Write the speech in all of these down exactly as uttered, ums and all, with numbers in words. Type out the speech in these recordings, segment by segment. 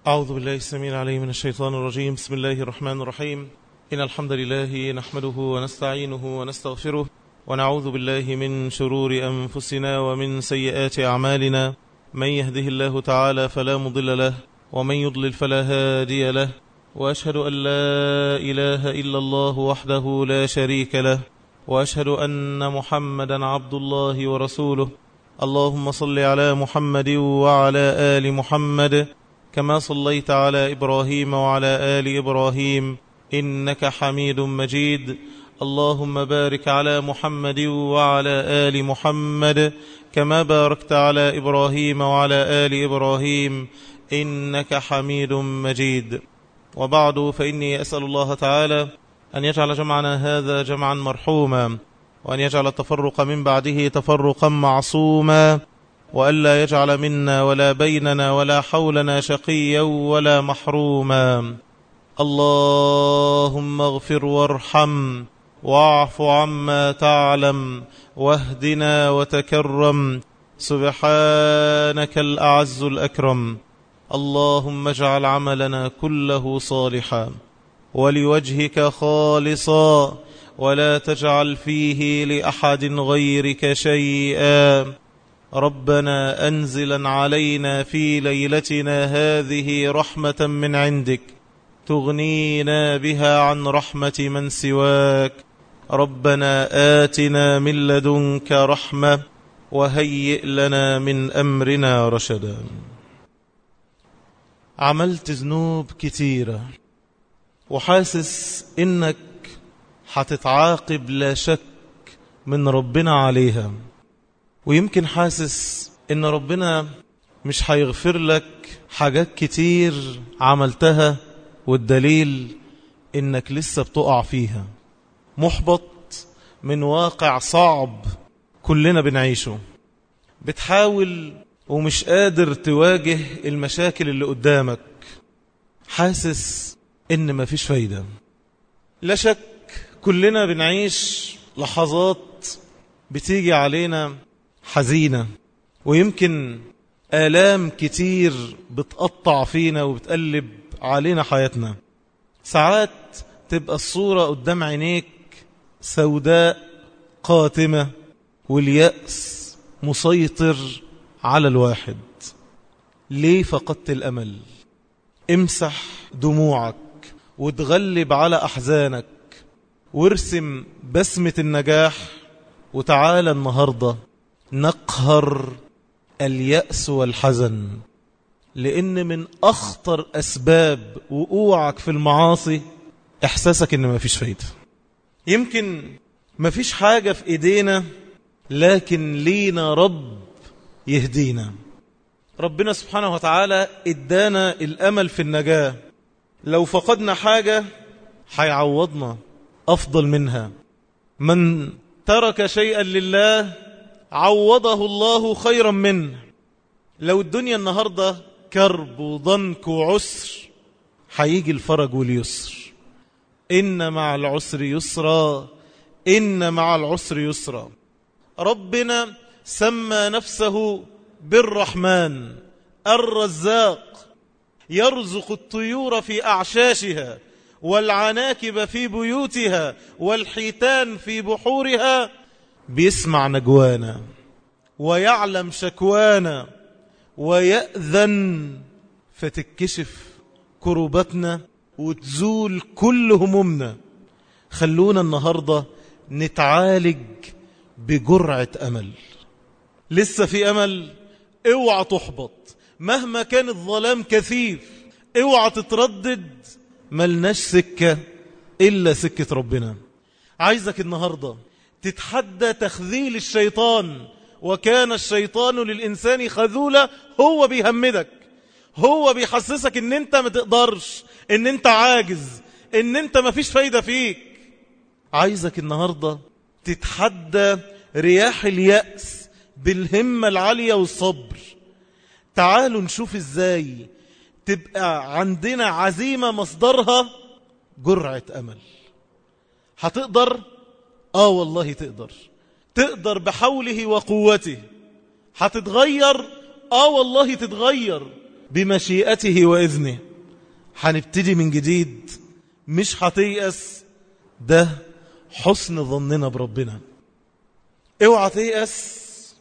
أعوذ بالله السميع العليم من الشيطان الرجيم. بسم الله الرحمن الرحيم. إن الحمد لله نحمده ونستعينه ونستغفره ونعوذ بالله من شرور أنفسنا ومن سيئات أعمالنا. من يهده الله تعالى فلا مضل له ومن يضلل فلا هادي له، وأشهد أن لا إله إلا الله وحده لا شريك له، وأشهد أن محمدا عبد الله ورسوله. اللهم صل على محمد وعلى آل محمد كما صليت على إبراهيم وعلى آل إبراهيم إنك حميد مجيد. اللهم بارك على محمد وعلى آل محمد كما باركت على إبراهيم وعلى آل إبراهيم إنك حميد مجيد. وبعد، فإني أسأل الله تعالى أن يجعل جمعنا هذا جمعا مرحوما، وأن يجعل التفرق من بعده تفرقا معصوما، وألا يجعل منا ولا بيننا ولا حولنا شقيا ولا محروما. اللهم اغفر وارحم واعف عما تعلم واهدنا وتكرم، سبحانك الأعز الأكرم. اللهم اجعل عملنا كله صالحا ولوجهك خالصا، ولا تجعل فيه لأحد غيرك شيئا. ربنا أنزلا علينا في ليلتنا هذه رحمة من عندك تغنينا بها عن رحمة من سواك. ربنا آتنا من لدنك رحمة وهيئ لنا من أمرنا رشدا. عملت ذنوب كتيرة وحاسس إنك هتتعاقب لا شك من ربنا عليها، ويمكن حاسس إن ربنا مش هيغفر لك حاجات كتير عملتها، والدليل إنك لسه بتقع فيها، محبط من واقع صعب كلنا بنعيشه، بتحاول ومش قادر تواجه المشاكل اللي قدامك، حاسس إن مفيش فايدة. لا شك كلنا بنعيش لحظات بتيجي علينا حزينة، ويمكن آلام كتير بتقطع فينا وبتقلب علينا حياتنا. ساعات تبقى الصورة قدام عينيك سوداء قاتمة، واليأس مسيطر على الواحد. ليه فقدت الأمل؟ امسح دموعك وتغلب على أحزانك وارسم بسمة النجاح، وتعالى النهاردة نقهر اليأس والحزن، لأن من أخطر أسباب وقوعك في المعاصي إحساسك إن مفيش فايدة. يمكن مفيش حاجة في إيدينا، لكن لينا رب يهدينا. ربنا سبحانه وتعالى إدانا الأمل في النجاة، لو فقدنا حاجة هيعوضنا أفضل منها. من ترك شيئا لله عوضه الله خيرا منه. لو الدنيا النهاردة كرب وضنك وعسر، هيجي الفرج واليسر. إن مع العسر يسرا، إن مع العسر يسرا. ربنا سمى نفسه بالرحمن الرزاق، يرزق الطيور في أعشاشها والعناكب في بيوتها والحيتان في بحورها. بيسمع نجوانا ويعلم شكوانا ويأذن فتكشف كربتنا وتزول كل همومنا. خلونا النهاردة نتعالج بجرعة أمل. لسه في أمل، اوعى تحبط مهما كان الظلام كثيف، اوعى تتردد، ملناش سكة إلا سكة ربنا. عايزك النهاردة تتحدى تخذيل الشيطان، وكان الشيطان للإنسان خذولا. هو بيهمدك، هو بيحسسك ان انت ما تقدرش، ان انت عاجز، ان انت ما فيش فايدة فيك. عايزك النهاردة تتحدى رياح اليأس بالهمة العالية والصبر. تعالوا نشوف ازاي تبقى عندنا عزيمة مصدرها جرعة أمل. هتقدر؟ آه والله تقدر. تقدر بحوله وقوته. هتتغير؟ آه والله تتغير بمشيئته وإذنه. هنبتدي من جديد، مش هتيأس. ده حسن ظننا بربنا. اوعى تيأس.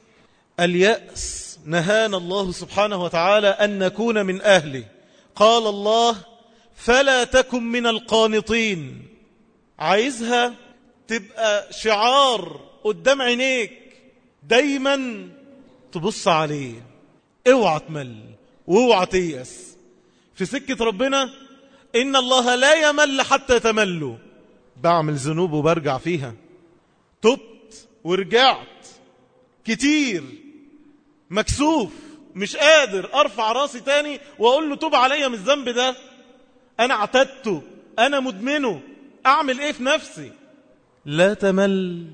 اليأس نهانا الله سبحانه وتعالى أن نكون من أهله. قال الله: فلا تكن من القانطين. عايزها تبقى شعار قدام عينيك، دايما تبص عليه. اوعى تمل واوعى تيأس في سكة ربنا. إن الله لا يمل حتى تملوا. بعمل ذنوب وبرجع فيها، تبت ورجعت كتير، مكسوف، مش قادر أرفع راسي تاني وأقول له توب عليا من الذنب ده، أنا اعتدته، أنا مدمنه، أعمل إيه في نفسي؟ لا تمل،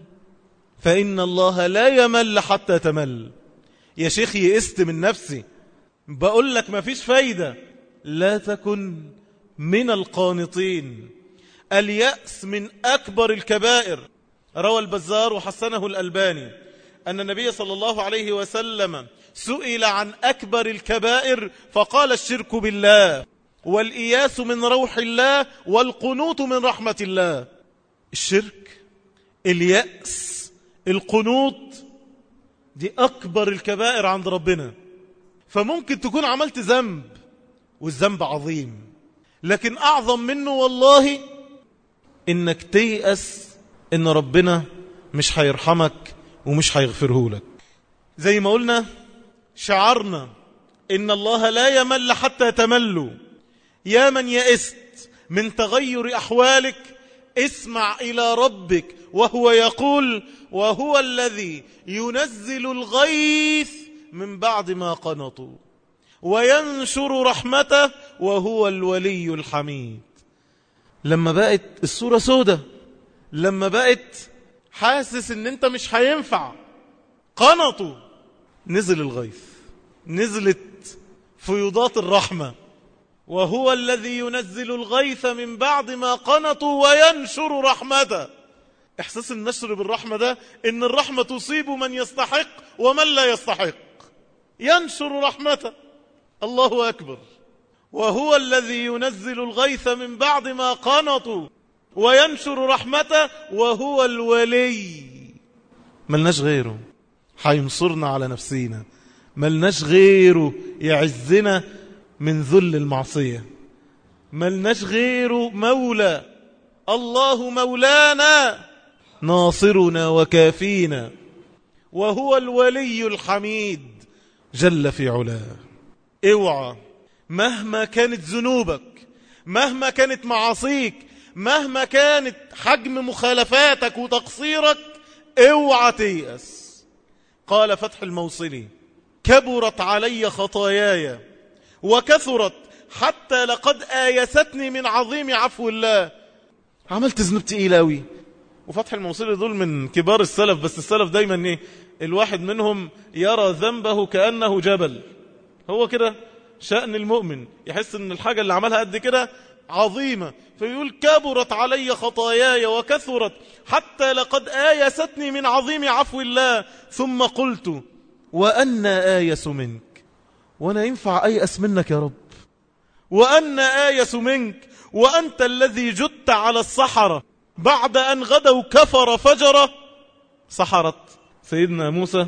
فإن الله لا يمل حتى تمل. يا شيخ يئست من نفسي، بقول لك ما فيش فايدة. لا تكن من القانطين. اليأس من أكبر الكبائر. روى البزار وحسنه الألباني أن النبي صلى الله عليه وسلم سئل عن أكبر الكبائر فقال: الشرك بالله، والإياس من روح الله، والقنوط من رحمة الله. الشرك، اليأس، القنوط، دي أكبر الكبائر عند ربنا. فممكن تكون عملت ذنب والذنب عظيم، لكن أعظم منه والله إنك تيأس إن ربنا مش هيرحمك ومش هيغفره لك. زي ما قلنا شعرنا إن الله لا يمل حتى تملوا. يا من يئست من تغير أحوالك، اسمع إلى ربك وهو يقول: وهو الذي ينزل الغيث من بعد ما قنطوا وينشر رحمته وهو الولي الحميد. لما بقت الصورة سودة، لما بقت حاسس ان انت مش هينفع، قنطوا، نزل الغيث، نزلت فيضات الرحمة. وهو الذي ينزل الغيث من بعد ما قنطوا وينشر رحمته. احساس النشر بالرحمة ده ان الرحمة تصيب من يستحق ومن لا يستحق. ينشر رحمته. الله أكبر. وهو الذي ينزل الغيث من بعد ما قنطوا وينشر رحمته وهو الولي. ملناش غيره هينصرنا على نفسينا، ملناش غيره يعزنا من ذل المعصية، ملناش غيره مولى. الله مولانا ناصرنا وكافينا، وهو الولي الحميد جل في علاه. اوعى مهما كانت ذنوبك، مهما كانت معاصيك، مهما كانت حجم مخالفاتك وتقصيرك، اوعى تيأس. قال فتح الموصلي: كبرت علي خطاياي وكثرت حتى لقد آيستني من عظيم عفو الله. عملت ذنوب تقيلة أوي. وفتح الموصلي دول من كبار السلف، بس السلف دايما ايه، الواحد منهم يرى ذنبه كأنه جبل. هو كده شأن المؤمن، يحس ان الحاجة اللي عملها قد كده عظيمة، فيقول: كبرت علي خطاياي وكثرت حتى لقد آيستني من عظيم عفو الله. ثم قلت: وأنا آيس منك، وانا ينفع أيأس منك يا رب؟ وأنا آيس منك وأنت الذي جدت على الصحراء بعد أن غدوا كفر فجر. سحرت سيدنا موسى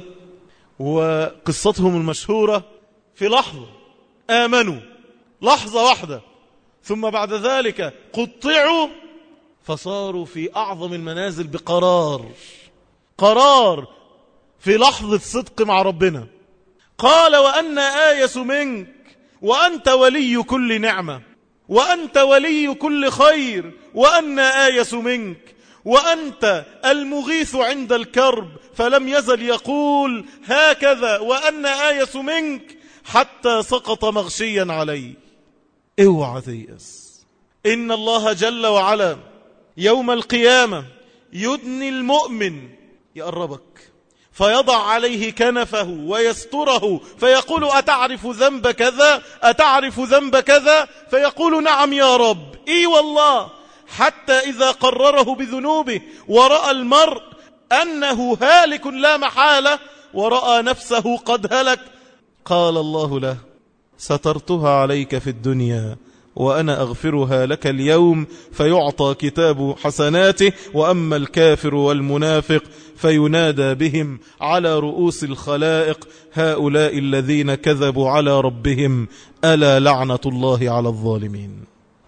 وقصتهم المشهورة في لحظة آمنوا، لحظة واحدة، ثم بعد ذلك قطعوا فصاروا في أعظم المنازل بقرار، قرار في لحظة صدق مع ربنا. قال: وأنا آيس منك وأنت ولي كل نعمة، وأنت ولي كل خير، وأنا آيس منك وأنت المغيث عند الكرب. فلم يزل يقول هكذا: وأنا آيس منك، حتى سقط مغشيا عليه. اوعى تيأس. إن الله جل وعلا يوم القيامة يدني المؤمن، يقربك فيضع عليه كنفه ويستره فيقول: أتعرف ذنب كذا؟ أتعرف ذنب كذا؟ فيقول: نعم يا رب. إي والله. حتى إذا قرره بذنوبه ورأى المرء أنه هالك لا محالة ورأى نفسه قد هلك، قال الله له: سترتها عليك في الدنيا وأنا أغفرها لك اليوم، فيعطى كتاب حسناته. وأما الكافر والمنافق فينادى بهم على رؤوس الخلائق هؤلاء الذين كذبوا على ربهم ألا لعنة الله على الظالمين.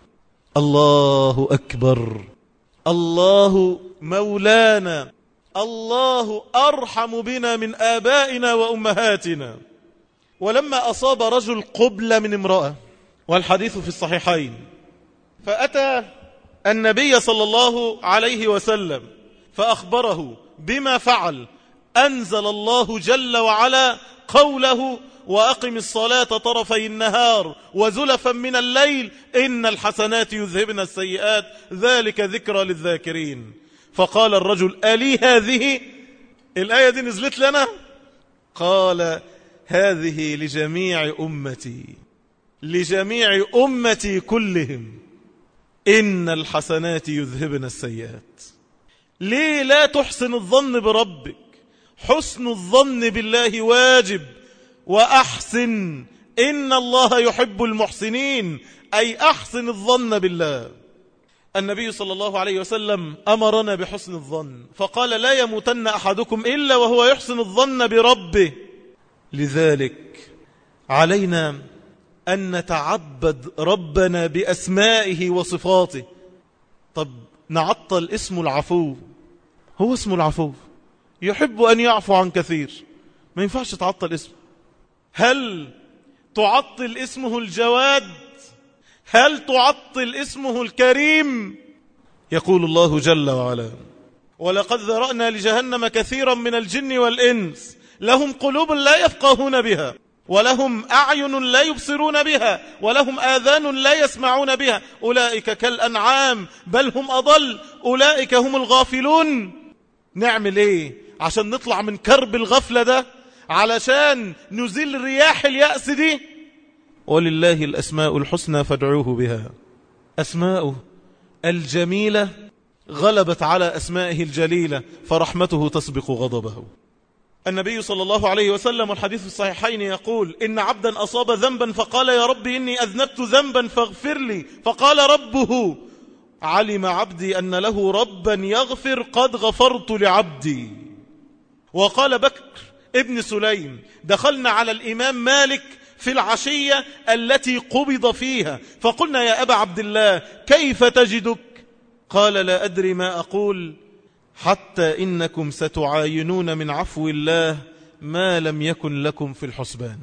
الله أكبر، الله مولانا، الله أرحم بنا من آبائنا وأمهاتنا. ولما أصاب رجل قبلة من امرأة، والحديث في الصحيحين، فأتى النبي صلى الله عليه وسلم فأخبره بما فعل، أنزل الله جل وعلا قوله وأقم الصلاة طرفي النهار وزلفا من الليل إن الحسنات يذهبن السيئات ذلك ذكرى للذاكرين. فقال الرجل ألي هذه الآية دي نزلت لنا؟ قال هذه لجميع أمتي، لجميع أمتي كلهم، إن الحسنات يذهبن السيئات. ليه لا تحسن الظن بربك؟ حسن الظن بالله واجب، وأحسن إن الله يحب المحسنين، أي أحسن الظن بالله. النبي صلى الله عليه وسلم أمرنا بحسن الظن، فقال لا يموتن أحدكم إلا وهو يحسن الظن بربه. لذلك علينا أن نتعبد ربنا بأسمائه وصفاته. طب نعطل اسم العفو، هو اسم العفو، يحب أن يعفو عن كثير، ما ينفعش تعطل اسمه. هل تعطل اسمه الجواد؟ هل تعطل اسمه الكريم؟ يقول الله جل وعلا ولقد ذرأنا لجهنم كثيرا من الجن والإنس لهم قلوب لا يفقهون بها ولهم أعين لا يبصرون بها ولهم آذان لا يسمعون بها أولئك كالأنعام بل هم أضل أولئك هم الغافلون. نعمل إيه عشان نطلع من كرب الغفلة ده، علشان نزيل رياح اليأس دي؟ ولله الأسماء الحسنى فادعوه بها. أسماؤه الجميلة غلبت على أسمائه الجليلة، فرحمته تسبق غضبه. النبي صلى الله عليه وسلم والحديث في الصحيحين يقول إن عبدا أصاب ذنبا فقال يا رب إني أذنبت ذنبا فاغفر لي، فقال ربه علم عبدي أن له ربا يغفر قد غفرت لعبدي. وقال بكر ابن سليم دخلنا على الإمام مالك في العشية التي قبض فيها، فقلنا يا أبا عبد الله كيف تجدك؟ قال لا أدري ما أقول حتى إنكم ستعاينون من عفو الله ما لم يكن لكم في الحسبان.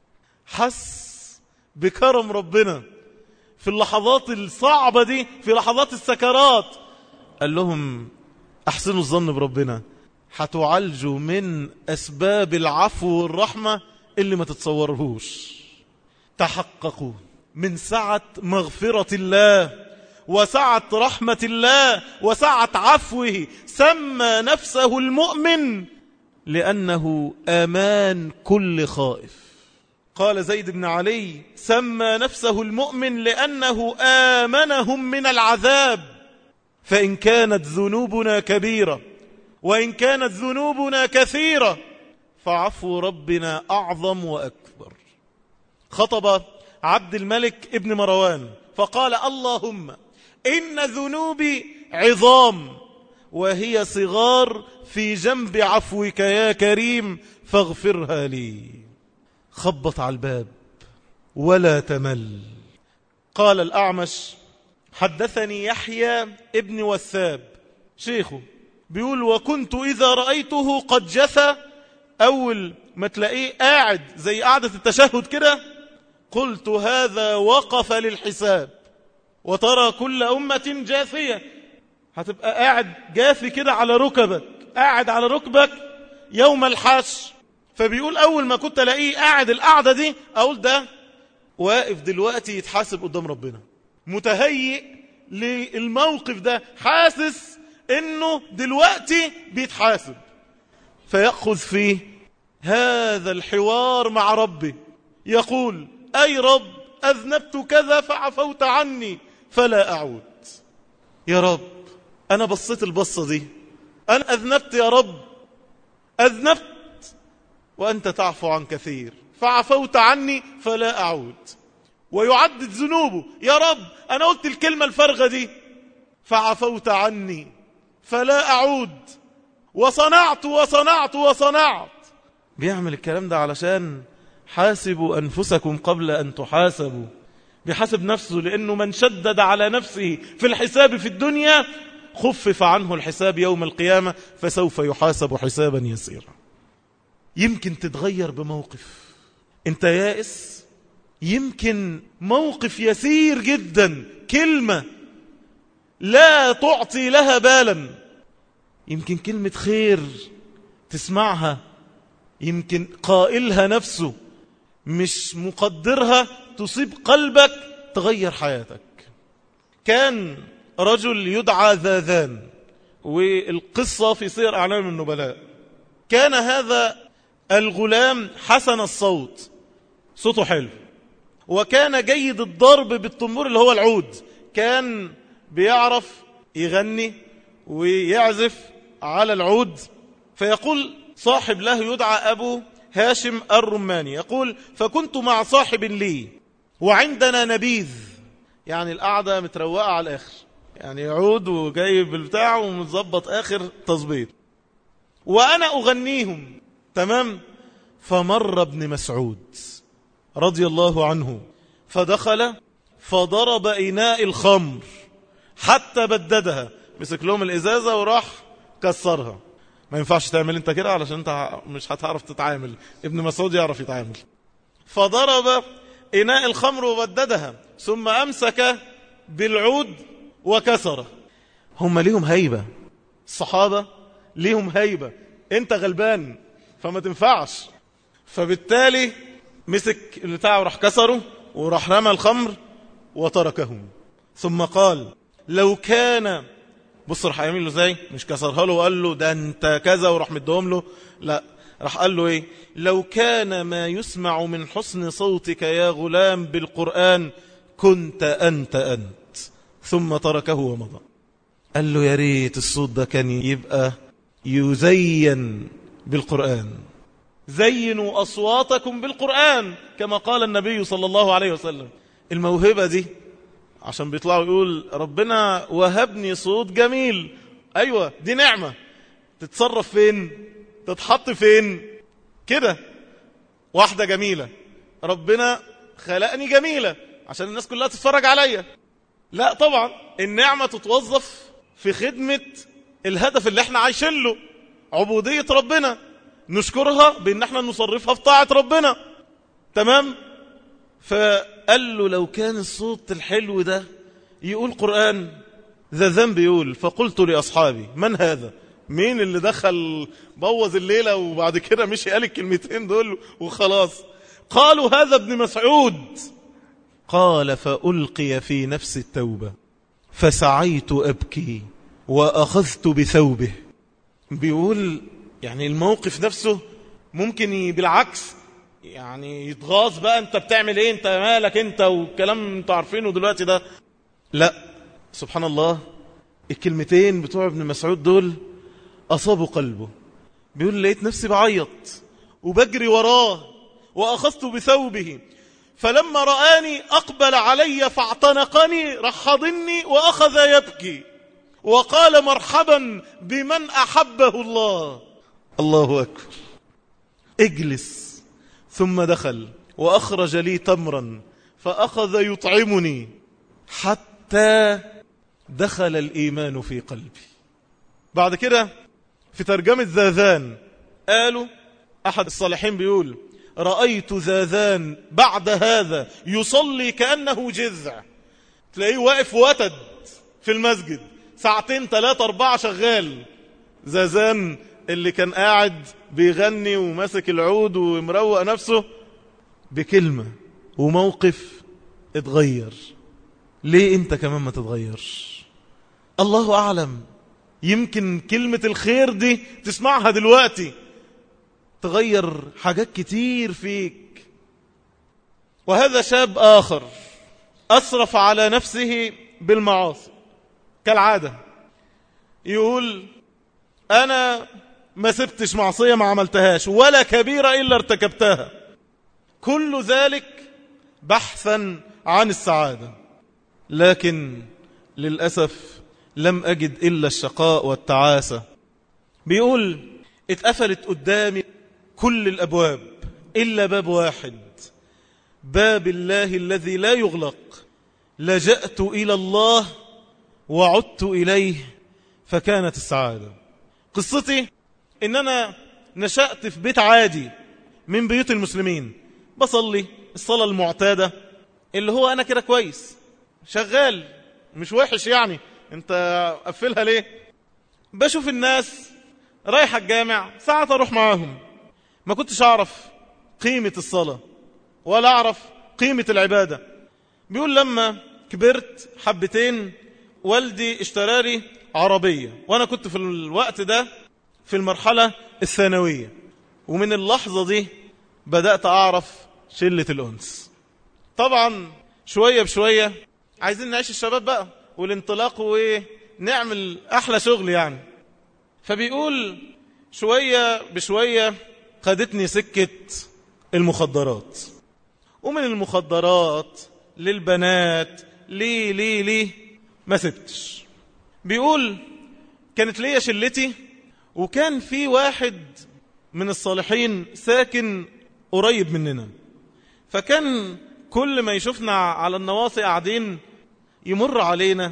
حس بكرم ربنا في اللحظات الصعبة دي، في لحظات السكرات، قال لهم أحسنوا الظن بربنا، هتعالجوا من أسباب العفو والرحمة اللي ما تتصورهوش. تحققوا من سعة مغفرة الله وسعة رحمة الله وسعة عفوه. سمى نفسه المؤمن لأنه أمان كل خائف. قال زيد بن علي سمى نفسه المؤمن لأنه آمنهم من العذاب. فإن كانت ذنوبنا كبيرة وإن كانت ذنوبنا كثيرة فعفو ربنا أعظم وأكبر. خطب عبد الملك ابن مروان فقال اللهم إن ذنوبي عظام وهي صغار في جنب عفوك يا كريم فاغفرها لي. خبط على الباب ولا تمل. قال الأعمش حدثني يحيى ابن وثاب شيخه بيقول وكنت إذا رأيته قد جثى، أول ما تلاقيه قاعد زي قاعدة التشهد كده قلت هذا وقف للحساب. وترى كل أمة جاثية، هتبقى قاعد جاثي كده على ركبك، قاعد على ركبك يوم الحشر. فبيقول أول ما كنت ألاقيه قاعد القعدة دي أقول ده واقف دلوقتي يتحاسب قدام ربنا، متهيئ للموقف ده، حاسس إنه دلوقتي بيتحاسب. فيأخذ فيه هذا الحوار مع ربه، يقول أي رب أذنبت كذا فعفوت عني فلا أعود. يا رب أنا بصيت البصة دي، أنا أذنبت يا رب، أذنبت وأنت تعفو عن كثير فعفوت عني فلا أعود. ويعدد ذنوبه، يا رب أنا قلت الكلمة الفارغة دي فعفوت عني فلا أعود، وصنعت وصنعت وصنعت. بيعمل الكلام ده علشان حاسبوا أنفسكم قبل أن تحاسبوا. بيحاسب نفسه، لأنه من شدد على نفسه في الحساب في الدنيا خفف عنه الحساب يوم القيامة، فسوف يحاسب حسابا يسيرا. يمكن تتغير بموقف انت يائس، يمكن موقف يسير جدا، كلمة لا تعطي لها بالا، يمكن كلمة خير تسمعها، يمكن قائلها نفسه مش مقدرها تصيب قلبك تغير حياتك. كان رجل يدعى ذاذان، والقصة في سير أعلام النبلاء. كان هذا الغلام حسن الصوت، صوته حلو، وكان جيد الضرب بالطنبور اللي هو العود، كان بيعرف يغني ويعزف على العود. فيقول صاحب له يدعى أبو هاشم الرماني، يقول فكنت مع صاحب لي وعندنا نبيذ، يعني القعدة متروقة على الآخر، يعني عود وجايب البتاع ومتظبط آخر تظبيط، وأنا أغنيهم تمام. فمر ابن مسعود رضي الله عنه فدخل فضرب إناء الخمر حتى بددها، مسك لهم الإزازة وراح كسرها. ما ينفعش تعمل انت كده علشان انت مش هتعرف تتعامل، ابن مسعود يعرف يتعامل. فضرب إناء الخمر وبددها ثم أمسك بالعود وكسره. هم ليهم هيبة، الصحابة ليهم هيبة، انت غلبان فما تنفعش. فبالتالي مسك البتاع وراح كسره وراح رمى الخمر وتركهم. ثم قال لو كان، بص راح يعمل له ازاي، مش كسرها له وقال له ده انت كذا وراح مدهم له، لا، راح قال له ايه، لو كان ما يسمع من حسن صوتك يا غلام بالقرآن كنت أنت أنت. ثم تركه ومضى. قال له يا ريت الصوت ده كان يبقى يزين بالقرآن، زينوا أصواتكم بالقرآن كما قال النبي صلى الله عليه وسلم. الموهبة دي عشان بيطلعوا يقول ربنا وهبني صوت جميل، أيوة دي نعمة، تتصرف فين، تتحط فين كده. واحدة جميلة، ربنا خلقني جميلة عشان الناس كلها تتفرج عليا، لا طبعا النعمة تتوظف في خدمة الهدف اللي احنا عايشين له، عبودية ربنا، نشكرها بان احنا نصرفها في طاعة ربنا، تمام. فقال له لو كان الصوت الحلو ده يقول قرآن، ذا ذنب يقول. فقلت لأصحابي من هذا، مين اللي دخل بوظ الليلة وبعد كده مشي قال الكلمتين دول وخلاص. قالوا هذا ابن مسعود. قال فألقي في نفس التوبة فسعيت أبكي وأخذت بثوبه. بيقول يعني الموقف نفسه ممكن بالعكس يعني يتغاظ بقى، انت بتعمل ايه، انت مالك انت، والكلام انتوا عارفينه دلوقتي ده. لا سبحان الله، الكلمتين بتوع ابن مسعود دول أصابوا قلبه. بيقول لقيت نفسي بعيط وبجري وراه وأخذت بثوبه، فلما رآني أقبل علي فاعتنقني، راح حضني وأخذ يبكي وقال مرحبا بمن أحبه الله. الله أكبر. اجلس. ثم دخل وأخرج لي تمرا فأخذ يطعمني حتى دخل الإيمان في قلبي. بعد كده في ترجمة ذاذان قالوا أحد الصالحين بيقول رأيت ذاذان بعد هذا يصلي كأنه جذع، تلاقيه واقف وتد في المسجد ساعتين ثلاثة أربعة شغال. ذاذان اللي كان قاعد بيغني وماسك العود ومروق نفسه بكلمة وموقف اتغير. ليه انت كمان ما تتغيرش؟ الله أعلم، يمكن كلمة الخير دي تسمعها دلوقتي تغير حاجات كتير فيك. وهذا شاب آخر أسرف على نفسه بالمعاصي كالعادة، يقول أنا ما سبتش معصية ما عملتهاش ولا كبيرة إلا ارتكبتها. كل ذلك بحثا عن السعادة. لكن للأسف لم أجد إلا الشقاء والتعاسة. بيقول اتقفلت قدامي كل الأبواب إلا باب واحد، باب الله الذي لا يغلق. لجأت إلى الله وعدت إليه فكانت السعادة. قصتي إن أنا نشأت في بيت عادي من بيوت المسلمين، بصلي الصلاة المعتادة اللي هو أنا كده كويس شغال مش وحش، يعني انت قفلها ليه؟ بشوف الناس رايحة الجامع ساعة اروح معاهم. ما كنتش اعرف قيمة الصلاة ولا اعرف قيمة العبادة. بيقول لما كبرت حبتين والدي اشتراري عربية، وانا كنت في الوقت ده في المرحلة الثانوية، ومن اللحظة دي بدأت اعرف شلة الأنس. طبعا شوية بشوية عايزين نعيش الشباب بقى والانطلاق ونعمل أحلى شغل يعني. فبيقول شوية بشوية خدتني سكة المخدرات، ومن المخدرات للبنات ليه ليه ليه ما سبتش. بيقول كانت ليا شلتي، وكان في واحد من الصالحين ساكن قريب مننا، فكان كل ما يشوفنا على النواصي قاعدين يمر علينا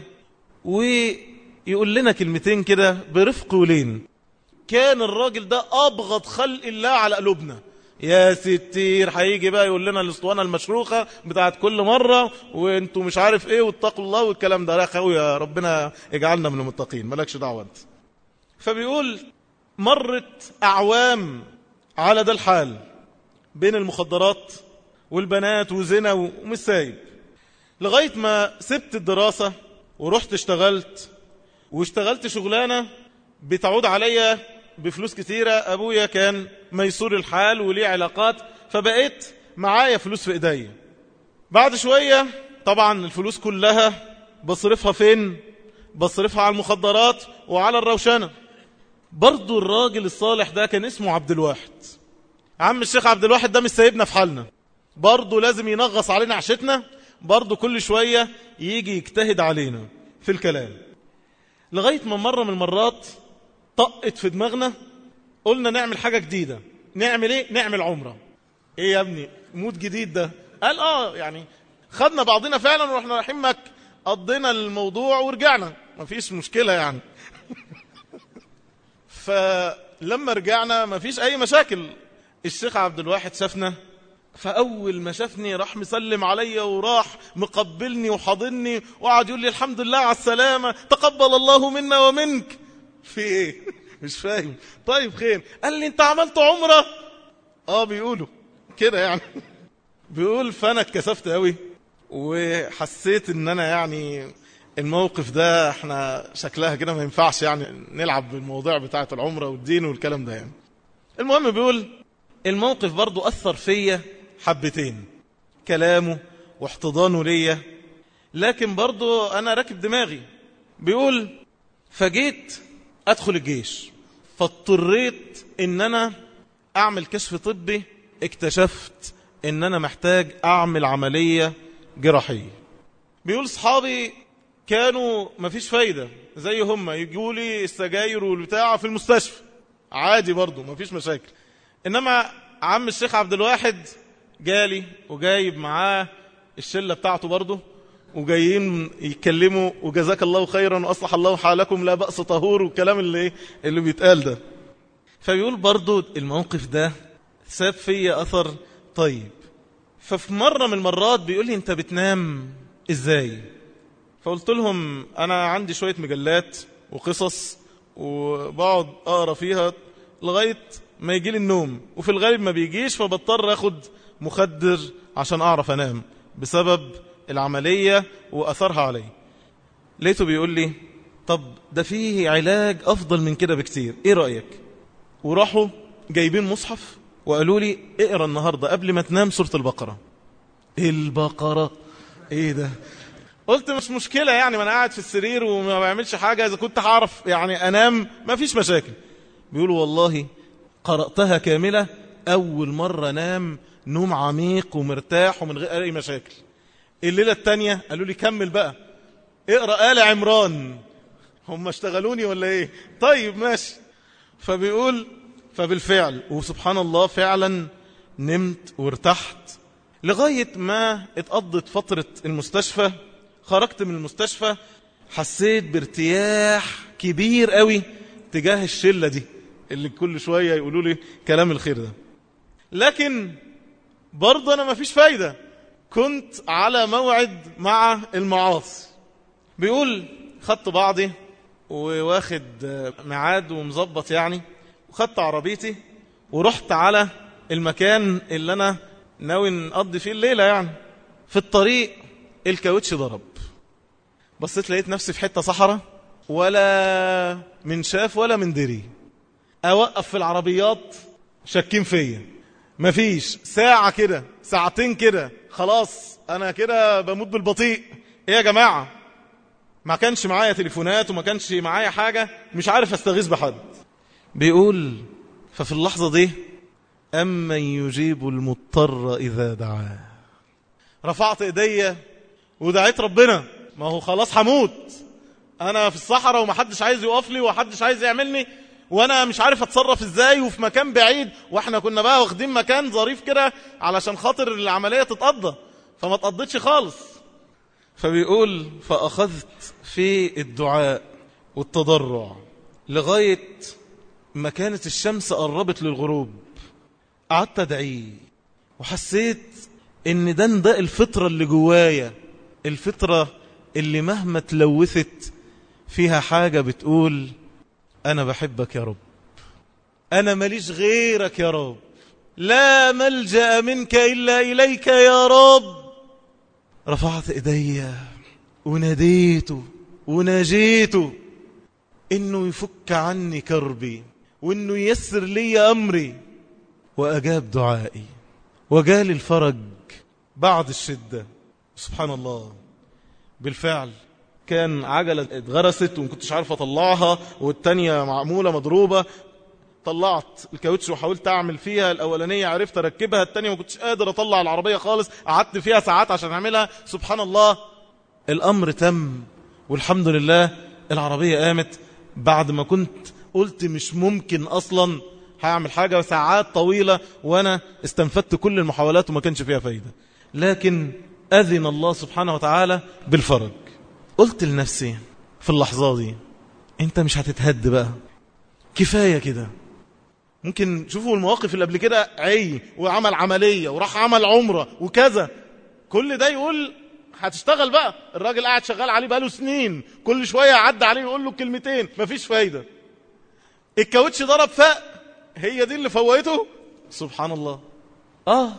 ويقول لنا كلمتين كده برفق ولين. كان الراجل ده أبغض خلق الله على قلوبنا. يا ستير هيجي بقى يقول لنا الاسطوانة المشروخة بتاعت كل مرة وانتوا مش عارف ايه واتقوا الله والكلام ده. يا اخوي يا ربنا اجعلنا من المتقين، مالكش دعوة انت. فبيقول مرت أعوام على ده الحال بين المخدرات والبنات وزنا ومش سايب، لغاية ما سبت الدراسة ورحت اشتغلت، واشتغلت شغلانة بتعود عليا بفلوس كتيرة. أبويا كان ميسور الحال وليه علاقات، فبقيت معايا فلوس في إيديا. بعد شوية طبعا الفلوس كلها بصرفها فين؟ بصرفها على المخدرات وعلى الروشنة. برضو الراجل الصالح ده كان اسمه عبد الواحد، عم الشيخ عبد الواحد ده مش سايبنا في حالنا، برضو لازم ينغص علينا عشتنا، برضو كل شوية يجي يجتهد علينا في الكلام. لغاية ما مرة من المرات طقت في دماغنا، قلنا نعمل حاجة جديدة. نعمل ايه؟ نعمل عمرة. ايه يا ابني مود جديد ده؟ قال اه يعني خدنا بعضنا فعلا ورحنا رايحين مكة، قضينا الموضوع ورجعنا، مفيش مشكلة يعني. فلما رجعنا مفيش اي مشاكل. الشيخ عبد الواحد شافنا، فأول ما شافني راح مسلم عليا وراح مقبلني وحضني وقعد يقول لي الحمد لله على السلامة، تقبل الله منا ومنك. في ايه؟ مش فاهم. طيب خير. قال لي انت عملت عمرة؟ اه بيقولوا كده يعني. بيقول فانا اتكسفت قوي وحسيت ان انا يعني الموقف ده احنا شكلها كده ما ينفعش يعني نلعب بالموضوع بتاعة العمرة والدين والكلام ده يعني. المهم بيقول الموقف برضو أثر فيا حبتين، كلامه واحتضانه ليا، لكن برضو أنا راكب دماغي. بيقول فجيت أدخل الجيش، فاضطريت إن أنا أعمل كشف طبي. اكتشفت إن أنا محتاج أعمل عملية جراحية. بيقول صحابي كانوا مفيش فايدة زي هم، يجولي السجاير والبتاع في المستشفى عادي برضو مفيش مشاكل. إنما عم الشيخ عبد الواحد جالي وجايب معاه الشلة بتاعته برضو، وجايين يتكلموا وجزاك الله خيرا وأصلح الله حالكم لا بأس طهور والكلام اللي اللي بيتقال ده. فبيقول برضو الموقف ده ساب فيا أثر طيب. ففي مرة من المرات بيقول لي أنت بتنام إزاي؟ فقلت لهم أنا عندي شوية مجلات وقصص وبقعد أقرأ فيها لغاية ما يجي لي النوم، وفي الغالب ما بيجيش، فبضطر أخد مخدر عشان أعرف أنام بسبب العملية وأثرها علي. لقيته بيقول لي طب ده فيه علاج أفضل من كده بكتير، إيه رأيك؟ وراحوا جايبين مصحف وقالوا لي اقرأ النهاردة قبل ما تنام سورة البقرة. البقرة ايه ده؟ قلت مش مشكلة يعني، ما انا قاعد في السرير وما بعملش حاجة، اذا كنت هعرف يعني انام ما فيش مشاكل. بيقولوا والله قرأتها كاملة أول مرة نام نوم عميق ومرتاح ومن غير أي مشاكل. الليلة التانية قالوا لي كمل بقى اقرأ آل عمران. هم اشتغلوني ولا ايه؟ طيب ماشي. فبيقول فبالفعل وسبحان الله فعلا نمت وارتحت لغاية ما اتقضت فترة المستشفى. خرجت من المستشفى حسيت بارتياح كبير قوي تجاه الشلة دي اللي كل شوية يقولوا لي كلام الخير ده. لكن برضه أنا ما فيش فايدة، كنت على موعد مع المعاصي. بيقول خدت بعضي وواخد ميعاد ومظبط يعني، وخدت عربيتي ورحت على المكان اللي أنا ناوي نقضي فيه الليلة يعني. في الطريق الكاوتش ضرب، بصيت لقيت نفسي في حتة صحراء ولا من شاف ولا من دري. أوقف في العربيات شاكين فيا، مفيش ساعة كده ساعتين كده خلاص أنا كده بموت بالبطيء. إيه يا جماعة؟ ما كانش معايا تليفونات وما كانش معايا حاجة، مش عارف استغيث بحد. بيقول ففي اللحظة دي أمن يجيب المضطر إذا دعاه. رفعت إيديا ودعيت ربنا، ما هو خلاص هموت أنا في الصحراء ومحدش عايز يقف لي ومحدش عايز يعملني وأنا مش عارف أتصرف إزاي وفي مكان بعيد، وإحنا كنا بقى واخدين مكان ظريف كده علشان خاطر العملية تتقضى، فما تقضيتش خالص. فبيقول فأخذت في الدعاء والتضرع لغاية ما كانت الشمس قربت للغروب. قعدت أدعي وحسيت إن ده ده الفطرة اللي جوايا، الفطرة اللي مهما تلوثت فيها حاجة بتقول أنا بحبك يا رب، أنا ماليش غيرك يا رب، لا ملجأ منك إلا إليك يا رب. رفعت إيديا وناديته وناجيته إنه يفك عني كربي وإنه ييسر لي أمري، وأجاب دعائي وجالي الفرج بعد الشدة. سبحان الله. بالفعل كان عجلة اتغرست ومكنتش عارف أطلعها والتانية معمولة مضروبة. طلعت الكاوتش وحاولت أعمل فيها الأولانية، عرفت أركبها، التانية ما كنتش قادر أطلع العربية خالص، قعدت فيها ساعات عشان أعملها. سبحان الله الأمر تم والحمد لله العربية قامت بعد ما كنت قلت مش ممكن أصلا هعمل حاجة ساعات طويلة وأنا استنفدت كل المحاولات وما كانش فيها فايدة. لكن أذن الله سبحانه وتعالى بالفرج. قلت لنفسي في اللحظة دي أنت مش هتتهد بقى، كفاية كده. ممكن شوفوا المواقف اللي قبل كده، عي وعمل عملية وراح عمل عمرة وكذا، كل ده يقول هتشتغل بقى. الراجل قاعد شغال عليه بقاله سنين، كل شوية عدى عليه يقول له كلمتين مفيش فايدة. الكاوتش ضرب فاق، هي دي اللي فويته. سبحان الله. آه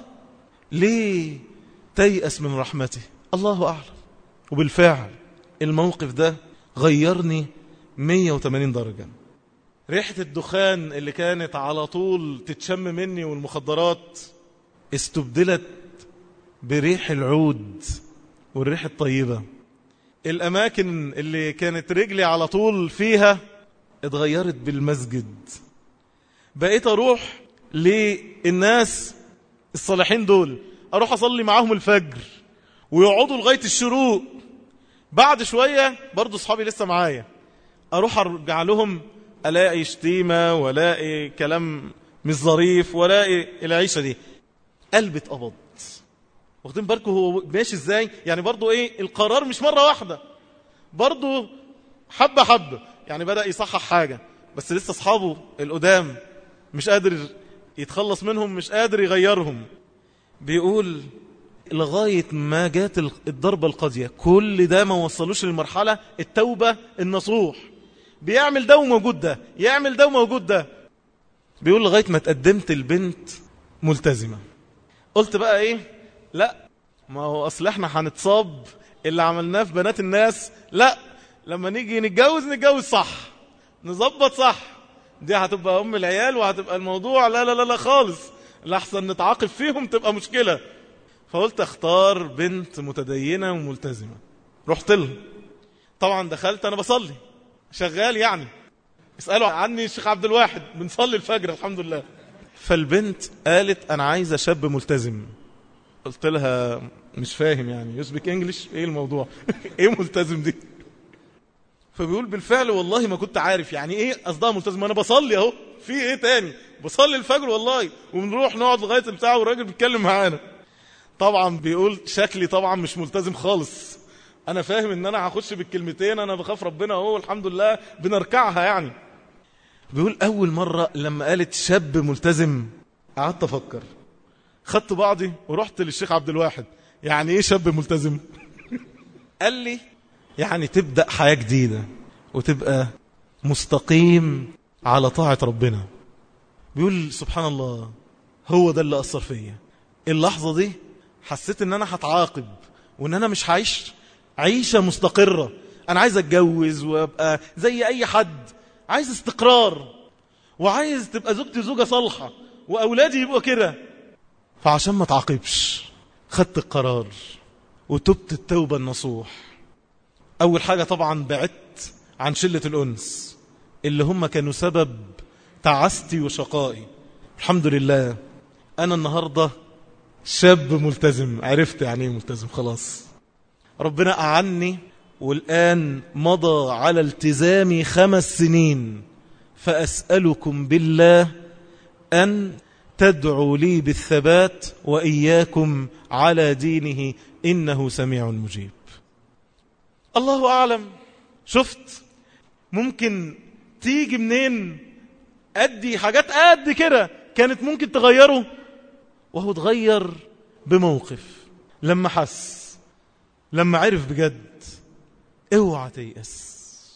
ليه تيأس من رحمته؟ الله أعلم. وبالفعل الموقف ده غيرني مية وثمانين درجة. ريحة الدخان اللي كانت على طول تتشم مني والمخدرات استبدلت بريح العود والريح الطيبة. الأماكن اللي كانت رجلي على طول فيها اتغيرت بالمسجد. بقيت أروح للناس الصالحين دول، أروح أصلي معاهم الفجر ويقعدوا لغاية الشروق. بعد شوية برضو صحابي لسه معايا، أروح أرجع لهم ألاقي شتيمة ولاقي كلام مش ظريف ولاقي العيشة دي. قلبي اتقبض. واخدين بالكم هو ماشي ازاي؟ يعني برضو ايه القرار مش مرة واحدة، برضو حبة حبة. يعني بدأ يصحح حاجة بس لسه أصحابه القدام مش قادر يتخلص منهم، مش قادر يغيرهم. بيقول لغاية ما جات الضربة القاضية كل ده ما وصلوش للمرحلة التوبة النصوح. بيعمل ده وموجود ده، يعمل ده وموجود ده. بيقول لغاية ما تقدمت البنت ملتزمة. قلت بقى ايه؟ لا ما هو اصل احنا هنتصاب اللي عملناه في بنات الناس، لا لما نيجي نتجوز نتجوز صح، نظبط صح، دي هتبقى ام العيال وهتبقى الموضوع لا لا لا لا خالص، لحسن نتعاقب فيهم تبقى مشكلة. فقلت اختار بنت متدينة وملتزمة. رحت لها طبعا، دخلت انا بصلي شغال يعني، اسألوا عني الشيخ عبد الواحد بنصلي الفجر الحمد لله. فالبنت قالت أنا عايزة شاب ملتزم. قلت لها مش فاهم يعني يسبك انجلش ايه الموضوع ايه ملتزم دي؟ فبيقول بالفعل والله ما كنت عارف يعني ايه قصدها ملتزم. انا بصلي اهو، في ايه تاني؟ بصلي الفجر والله، وبنروح نقعد لغايه البتاع والراجل بيتكلم معانا. طبعا بيقول شكلي طبعا مش ملتزم خالص. انا فاهم ان انا هخش بالكلمتين انا بخاف ربنا اهو الحمد لله بنركعها يعني. بيقول اول مره لما قالت شاب ملتزم قعدت افكر، خدت بعضي ورحت للشيخ عبد الواحد. يعني ايه شاب ملتزم؟ قال لي يعني تبدأ حياة جديدة وتبقى مستقيم على طاعة ربنا. بيقول سبحان الله هو ده اللي أثر فيا. اللحظة دي حسيت ان انا هتعاقب وان انا مش هعيش عيشة مستقرة. انا عايز اتجوز وابقى زي اي حد، عايز استقرار وعايز تبقى زوجتي زوجة صالحة واولادي يبقوا كده. فعشان ما تعاقبش خدت القرار وتبت التوبة النصوح. أول حاجة طبعا بعدت عن شلة الأنس اللي هم كانوا سبب تعستي وشقائي. الحمد لله أنا النهاردة شاب ملتزم، عرفت يعني ايه ملتزم خلاص. ربنا أعني والآن مضى على التزامي خمس سنين. فأسألكم بالله أن تدعوا لي بالثبات وإياكم على دينه إنه سميع مجيب. الله أعلم. شفت ممكن تيجي منين؟ أدي حاجات قد كده كانت ممكن تغيره، وهو تغير بموقف لما حس، لما عرف بجد. اوعى تيأس.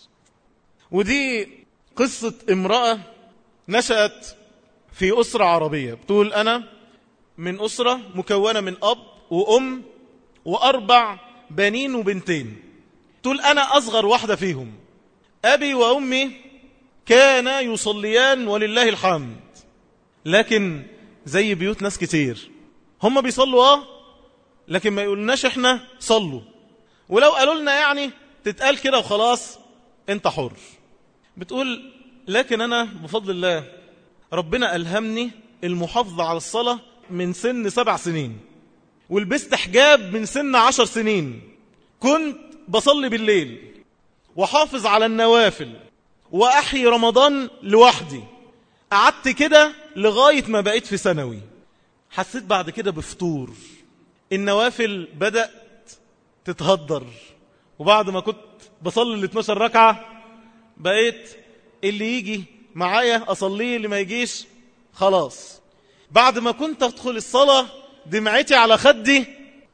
ودي قصة امرأة نشأت في أسرة عربية. بتقول أنا من أسرة مكونة من أب وأم وأربع بنين وبنتين. تقول أنا أصغر واحدة فيهم. أبي وأمي كانا يصليان ولله الحمد، لكن زي بيوت ناس كتير هم بيصلوا آه لكن ما يقولناش إحنا صلوا، ولو قالوا لنا يعني تتقال كده وخلاص أنت حر. بتقول لكن أنا بفضل الله ربنا ألهمني المحافظة على الصلاة من سن سبع سنين، ولبست حجاب من سن عشر سنين. كنت بصلي بالليل وحافظ على النوافل وأحيي رمضان لوحدي. قعدت كده لغاية ما بقيت في ثانوي. حسيت بعد كده بفطور، النوافل بدأت تتهدر، وبعد ما كنت بصلي ال اتناشر ركعة بقيت اللي يجي معايا أصليه اللي ما يجيش خلاص. بعد ما كنت أدخل الصلاة دمعتي على خدي.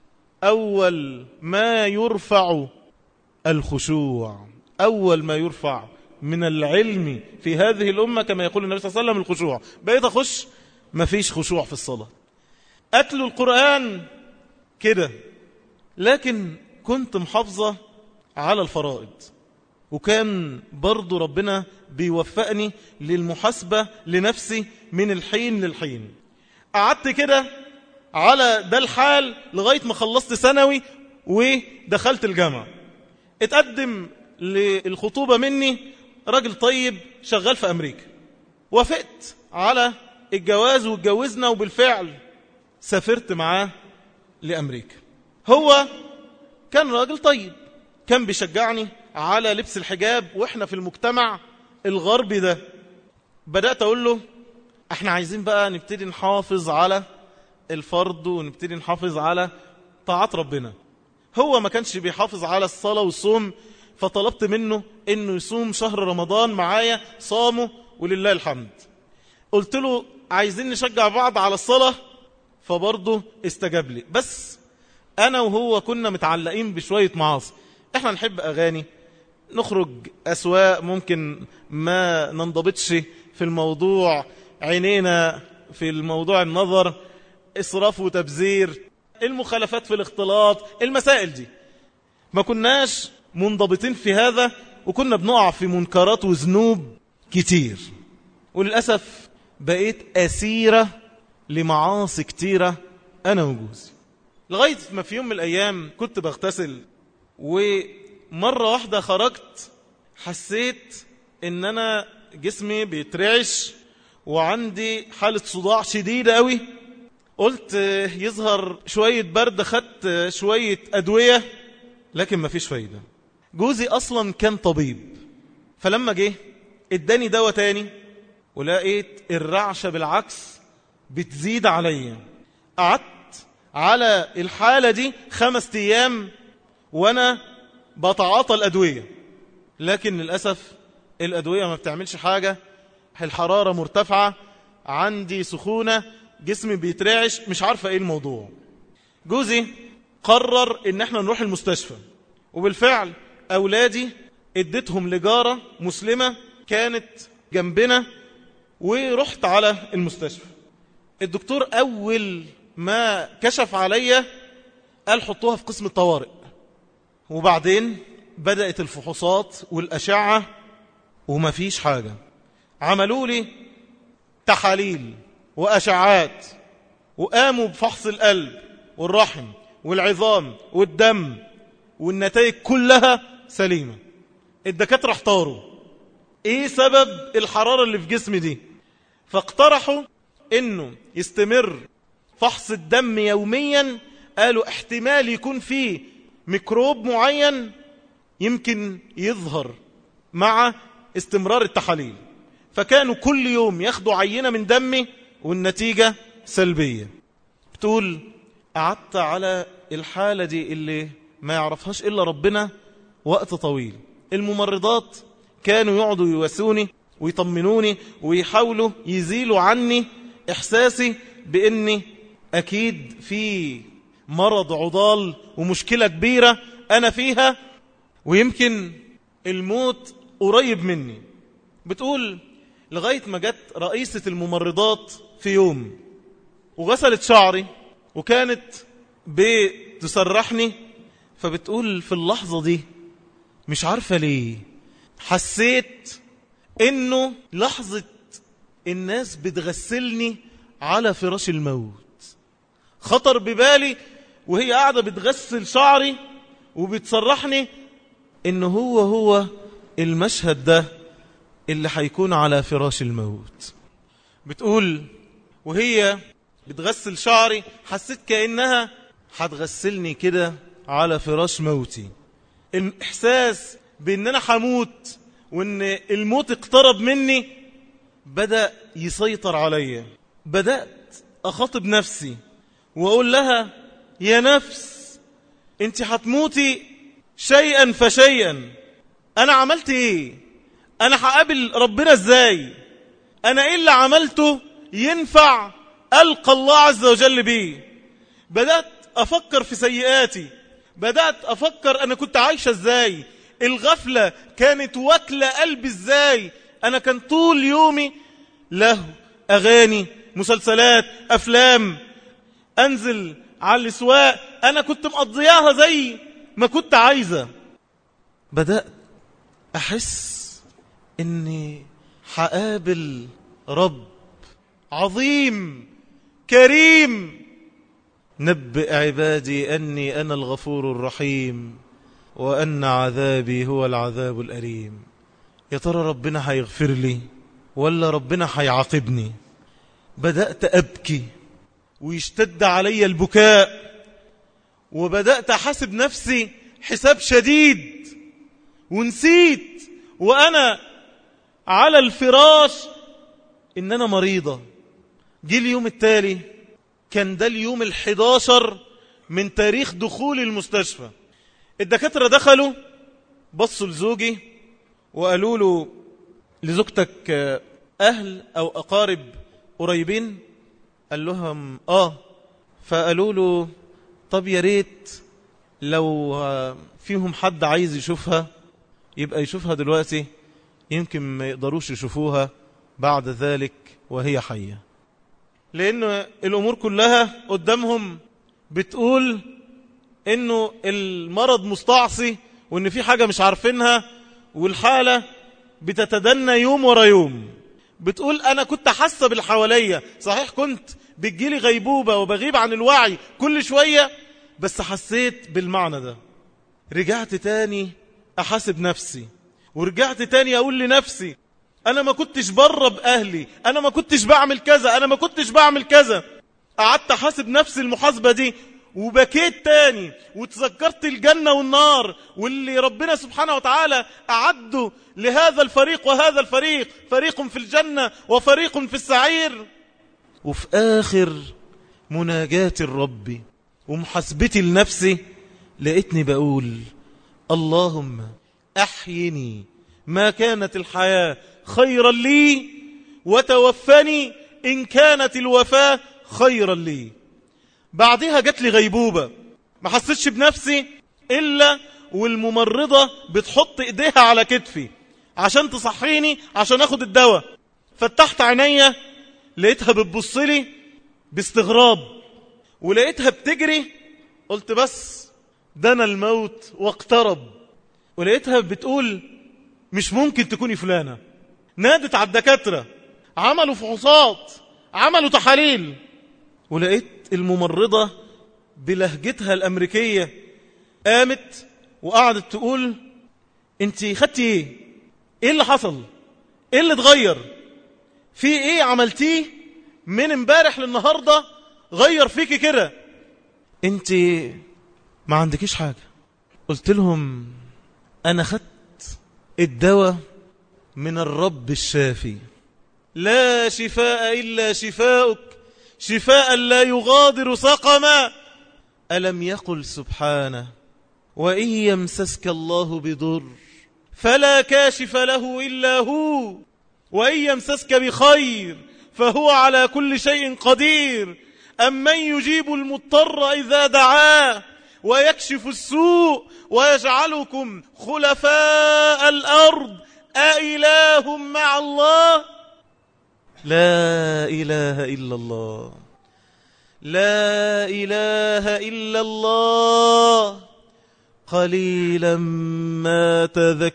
أول ما يرفع الخشوع، أول ما يرفع من العلم في هذه الأمة كما يقول النبي صلى الله عليه وسلم الخشوع. بقيت أخش ما فيش خشوع في الصلاة. أتلو القرآن كده، لكن كنت محافظة على الفرائض، وكان برضو ربنا بيوفقني للمحاسبة لنفسي من الحين للحين. قعدت كده على ده الحال لغاية ما خلصت ثانوي ودخلت الجامعة. اتقدم للخطوبة مني راجل طيب شغال في أمريكا، وافقت على الجواز واتجوزنا، وبالفعل سافرت معاه لأمريكا. هو كان راجل طيب، كان بيشجعني على لبس الحجاب وإحنا في المجتمع الغربي ده. بدأت أقول له احنا عايزين بقى نبتدي نحافظ على الفرض ونبتدي نحافظ على طاعات ربنا. هو ما كانش بيحافظ على الصلاة والصوم، فطلبت منه انه يصوم شهر رمضان معايا، صامه ولله الحمد. قلت له عايزين نشجع بعض على الصلاة، فبرضه استجاب لي. بس انا وهو كنا متعلقين بشوية معاصي. احنا نحب اغاني، نخرج اسواق، ممكن ما ننضبطش في الموضوع، عينينا في الموضوع النظر، إسراف وتبذير، المخالفات في الاختلاط، المسائل دي ما كناش منضبطين في هذا، وكنا بنقع في منكرات وذنوب كتير. وللأسف بقيت أسيرة لمعاصي كتيرة أنا وجوزي. لغاية ما في يوم من الأيام كنت بغتسل، ومرة واحدة خرجت حسيت إن أنا جسمي بيترعش وعندي حالة صداع شديدة قوي. قلت يظهر شوية برد، خدت شوية أدوية لكن ما فيش فايدة. جوزي أصلا كان طبيب، فلما جه اداني دواء تاني ولقيت الرعشة بالعكس بتزيد عليا. قعدت على الحالة دي خمس أيام وأنا بتعاطى الأدوية، لكن للأسف الأدوية ما بتعملش حاجة. الحرارة مرتفعة، عندي سخونة، جسمي بيترعش، مش عارفة ايه الموضوع. جوزي قرر ان احنا نروح المستشفى، وبالفعل أولادي اديتهم لجارة مسلمة كانت جنبنا، ورحت على المستشفى. الدكتور أول ما كشف عليا قال حطوها في قسم الطوارئ، وبعدين بدأت الفحوصات والأشعة وما فيش حاجة. عملوا لي تحاليل وأشعات، وقاموا بفحص القلب والرحم والعظام والدم، والنتائج كلها سليمة. الدكاترة احتاروا ايه سبب الحرارة اللي في جسمي دي، فاقترحوا انه يستمر فحص الدم يوميا. قالوا احتمال يكون فيه ميكروب معين يمكن يظهر مع استمرار التحاليل، فكانوا كل يوم ياخدوا عينة من دمي والنتيجة سلبية. بتقول قعدت على الحالة دي اللي ما يعرفهاش إلا ربنا وقت طويل. الممرضات كانوا يقعدوا يواسوني ويطمنوني ويحاولوا يزيلوا عني إحساسي بأني أكيد في مرض عضال ومشكلة كبيرة أنا فيها، ويمكن الموت قريب مني. بتقول لغاية ما جت رئيسة الممرضات في يوم وغسلت شعري وكانت بتسرحني، فبتقول في اللحظة دي مش عارفة ليه حسيت انه لحظة الناس بتغسلني على فراش الموت. خطر ببالي وهي قاعدة بتغسل شعري وبتسرحني انه هو هو المشهد ده اللي هيكون على فراش الموت. بتقول وهي بتغسل شعري حسيت كأنها هتغسلني كده على فراش موتي. الإحساس بأن أنا هموت وأن الموت اقترب مني بدأ يسيطر عليا. بدأت أخاطب نفسي وأقول لها يا نفس أنت هتموتي شيئا فشيئا. أنا عملت إيه؟ أنا هقابل ربنا إزاي؟ أنا إيه اللي عملته ينفع ألقى الله عز وجل بيه؟ بدأت أفكر في سيئاتي، بدأت أفكر أنا كنت عايشة إزاي، الغفلة كانت واكلة قلبي إزاي. أنا كان طول يومي له أغاني، مسلسلات، أفلام، أنزل على الأسواق، أنا كنت مقضياها زي ما كنت عايزة. بدأت أحس إني هقابل رب عظيم كريم. نبئ عبادي أني أنا الغفور الرحيم وأن عذابي هو العذاب الأليم. يا ترى ربنا هيغفر لي ولا ربنا هيعاقبني؟ بدأت أبكي ويشتد علي البكاء، وبدأت أحاسب نفسي حساب شديد، ونسيت وأنا على الفراش إن أنا مريضة. جي اليوم التالي، كان ده اليوم الحداشر من تاريخ دخول المستشفى. الدكاترة دخلوا بصوا لزوجي وقالوا له لزوجتك أهل أو أقارب قريبين؟ قال لهم آه. فقالوا له طب يا ريت لو فيهم حد عايز يشوفها يبقى يشوفها دلوقتي، يمكن ما يقدروش يشوفوها بعد ذلك وهي حية، لأن الأمور كلها قدامهم بتقول إنه المرض مستعصي وإن في حاجة مش عارفينها، والحالة بتتدنى يوم ورا يوم. بتقول أنا كنت حاسة بالحوالية، صحيح كنت بتجيلي غيبوبة وبغيب عن الوعي كل شوية، بس حسيت بالمعنى ده. رجعت تاني أحاسب نفسي، ورجعت تاني أقول لنفسي أنا ما كنتش بره بأهلي، أنا ما كنتش بعمل كذا، أنا ما كنتش بعمل كذا. قعدت أحاسب نفس المحاسبة دي وبكيت تاني، وتذكرت الجنة والنار واللي ربنا سبحانه وتعالى أعده لهذا الفريق وهذا الفريق، فريق في الجنة وفريق في السعير. وفي آخر مناجاة الرب ومحاسبتي لنفسي لقيتني بقول اللهم أحيني ما كانت الحياة خيرا لي، وتوفني إن كانت الوفاة خيرا لي. بعدها جات لي غيبوبة، ما حسيتش بنفسي إلا والممرضة بتحط إيديها على كتفي عشان تصحيني عشان أخد الدواء. فتحت عينيا لقيتها بتبصلي باستغراب، ولقيتها بتجري. قلت بس دنا الموت واقترب. ولقيتها بتقول مش ممكن تكوني فلانة. نادت على الدكاترة، عملوا فحوصات، عملوا تحاليل. ولقيت الممرضة بلهجتها الأمريكية قامت وقعدت تقول انتي خدتي ايه؟ ايه اللي حصل؟ ايه اللي اتغير؟ في ايه عملتيه من امبارح للنهاردة غير فيكي كده؟ انتي ما عندكيش حاجة. قلت لهم انا خدت الدواء من الرب الشافي، لا شفاء إلا شفاؤك، شفاء لا يغادر سقما. ألم يقل سبحانه وإن يمسسك الله بضر فلا كاشف له إلا هو، وإن يمسسك بخير فهو على كل شيء قدير. أمن يجيب المضطر إذا دعاه ويكشف السوء ويجعلكم خلفاء الأرض أإله مع الله؟ لا إله إلا الله، لا إله إلا الله، قليلا ما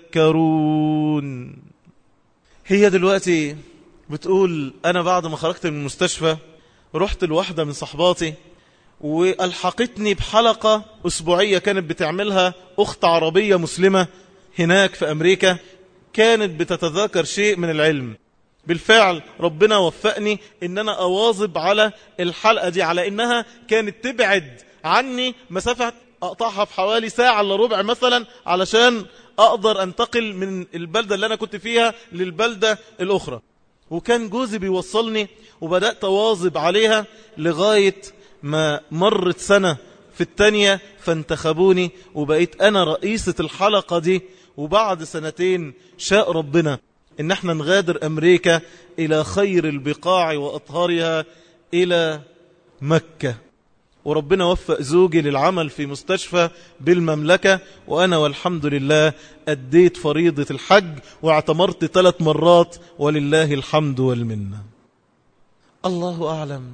تذكرون. هي دلوقتي بتقول أنا بعد ما خرجت من المستشفى رحت لواحدة من صحباتي والحقتني بحلقة أسبوعية كانت بتعملها أخت عربية مسلمة هناك في أمريكا، كانت بتتذاكر شيء من العلم. بالفعل ربنا وفقني ان انا اواظب على الحلقة دي، على انها كانت تبعد عني مسافة اقطعها في حوالي ساعة الا ربع مثلا علشان اقدر انتقل من البلدة اللي انا كنت فيها للبلدة الاخرى. وكان جوزي بيوصلني وبدأت اواظب عليها لغاية ما مرت سنة في التانية فانتخبوني وبقيت انا رئيسة الحلقة دي. وبعد سنتين شاء ربنا إن احنا نغادر أمريكا إلى خير البقاع وأطهارها إلى مكة. وربنا وفق زوجي للعمل في مستشفى بالمملكة، وأنا والحمد لله أديت فريضة الحج واعتمرت ثلاث مرات ولله الحمد والمنة. الله أعلم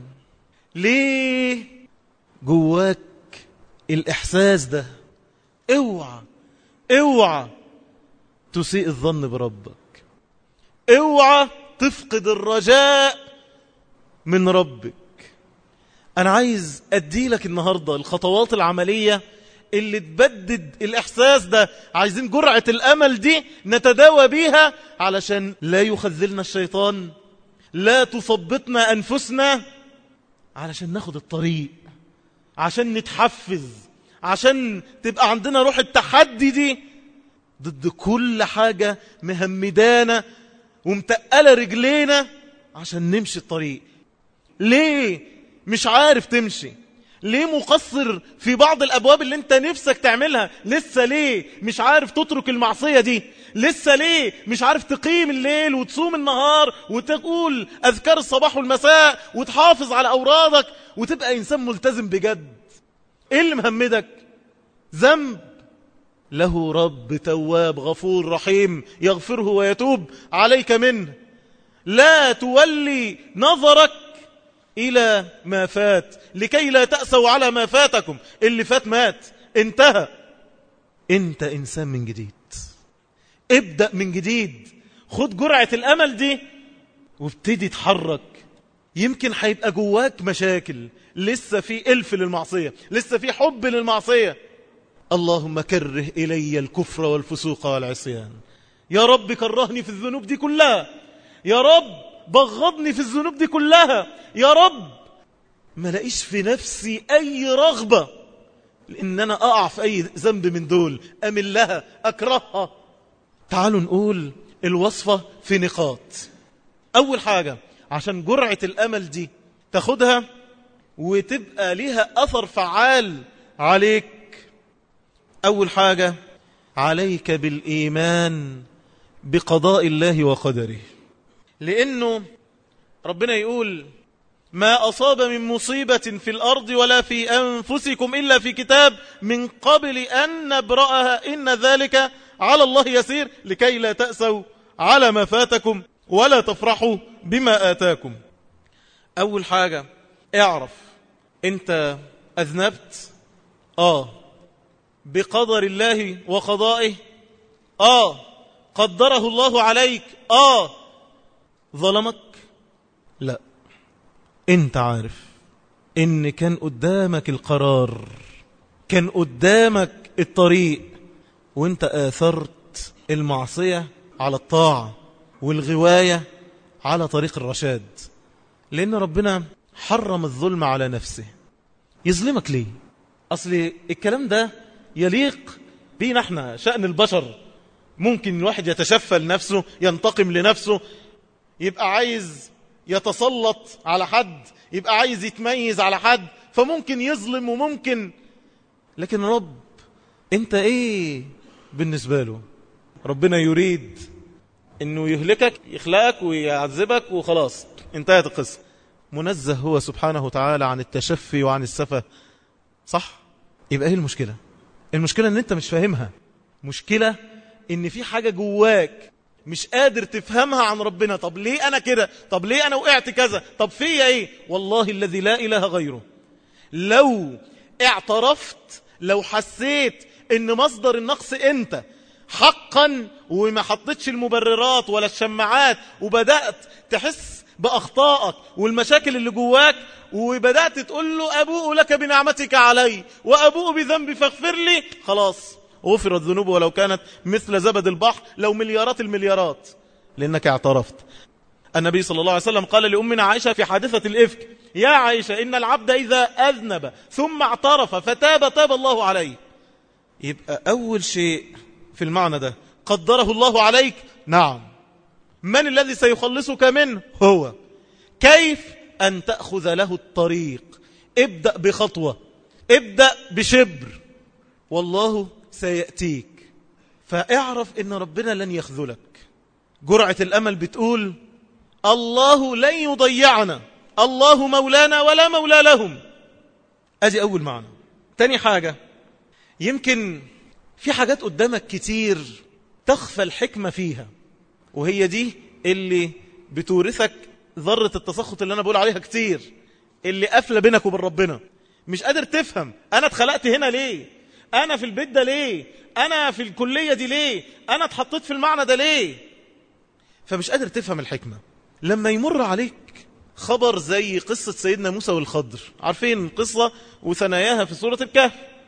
ليه جواك الإحساس ده. اوعى اوعى تسيء الظن بربك، اوعى تفقد الرجاء من ربك. انا عايز ادي لك النهاردة الخطوات العملية اللي تبدد الاحساس ده. عايزين جرعة الامل دي نتداوى بيها علشان لا يخذلنا الشيطان، لا تثبطنا انفسنا، علشان ناخد الطريق، عشان نتحفز، عشان تبقى عندنا روح التحدي دي ضد كل حاجة مهمدانا ومتقلة رجلينا عشان نمشي الطريق. ليه مش عارف تمشي؟ ليه مقصر في بعض الأبواب اللي انت نفسك تعملها؟ لسه ليه مش عارف تترك المعصية دي؟ لسه ليه مش عارف تقيم الليل وتصوم النهار وتقول أذكار الصباح والمساء وتحافظ على أورادك وتبقى إنسان ملتزم بجد؟ ايه اللي مهمدك؟ ذنب؟ له رب تواب غفور رحيم يغفره ويتوب عليك منه. لا تولي نظرك إلى ما فات لكي لا تأسوا على ما فاتكم. اللي فات مات، انتهى. انت إنسان من جديد، ابدأ من جديد. خد جرعة الأمل دي وابتدي تحرك. يمكن هيبقى جواك مشاكل، لسه في ألف للمعصية، لسه في حب للمعصية. اللهم كره إلي الكفر والفسوق والعصيان. يا رب كرهني في الذنوب دي كلها يا رب بغضني في الذنوب دي كلها، يا رب ما لاقيش في نفسي أي رغبة لأن أنا أقع في أي ذنب من دول، أمل لها، أكرهها. تعالوا نقول الوصفة في نقاط. أول حاجة عشان جرعة الأمل دي تاخدها وتبقى ليها أثر فعال عليك، أول حاجة عليك بالإيمان بقضاء الله وقدره. لأنه ربنا يقول ما أصاب من مصيبة في الأرض ولا في أنفسكم إلا في كتاب من قبل أن نبرأها إن ذلك على الله يسير لكي لا تأسوا على ما فاتكم ولا تفرحوا بما آتاكم. أول حاجة اعرف أنت أذنبت، آه بقدر الله وقضائه، آه قدره الله عليك، آه ظلمك، لا أنت عارف إن كان قدامك القرار، كان قدامك الطريق، وانت آثرت المعصية على الطاعة والغواية على طريق الرشاد. لأن ربنا حرم الظلم على نفسه. يظلمك ليه؟ أصل الكلام ده يليق بينا احنا، شأن البشر. ممكن الواحد يتشفى لنفسه، ينتقم لنفسه، يبقى عايز يتسلط على حد، يبقى عايز يتميز على حد، فممكن يظلم وممكن. لكن رب انت ايه بالنسبة له؟ ربنا يريد انه يهلكك، يخلقك ويعذبك وخلاص انتهت القصة. منزه هو سبحانه وتعالى عن التشفي وعن السفة، صح؟ يبقى ايه المشكلة؟ المشكلة ان انت مش فاهمها. مشكلة ان في حاجة جواك مش قادر تفهمها عن ربنا. طب ليه انا كده؟ طب ليه انا وقعت كذا؟ طب فيا ايه؟ والله الذي لا اله غيره لو اعترفت، لو حسيت ان مصدر النقص انت حقا، وما حطيتش المبررات ولا الشماعات، وبدأت تحس بأخطائك والمشاكل اللي جواك، وبدأت تقول له أبوء لك بنعمتك علي وأبوء بذنبي فاغفر لي، خلاص غفرت الذنوب ولو كانت مثل زبد البحر، لو مليارات المليارات، لأنك اعترفت. النبي صلى الله عليه وسلم قال لأمنا عائشة في حادثة الإفك: يا عائشة إن العبد إذا أذنب ثم اعترف فتاب تاب الله عليه. يبقى أول شيء في المعنى ده قدره الله عليك، نعم. من الذي سيخلصك منه؟ هو. كيف؟ أن تأخذ له الطريق. ابدأ بخطوة، ابدأ بشبر، والله سيأتيك. فاعرف إن ربنا لن يخذلك. جرعة الأمل بتقول الله لن يضيعنا، الله مولانا ولا مولى لهم. أدي أول معنى. تاني حاجة، يمكن في حاجات قدامك كتير تخفى الحكمة فيها، وهي دي اللي بتورثك ذرة التسخط اللي أنا بقول عليها كتير، اللي قافلة بينك وبين ربنا. مش قادر تفهم أنا اتخلقت هنا ليه، أنا في البيت ده ليه، أنا في الكلية دي ليه، أنا اتحطيت في المعنى ده ليه. فمش قادر تفهم الحكمة. لما يمر عليك خبر زي قصة سيدنا موسى والخضر، عارفين القصة وثناياها في سورة الكهف.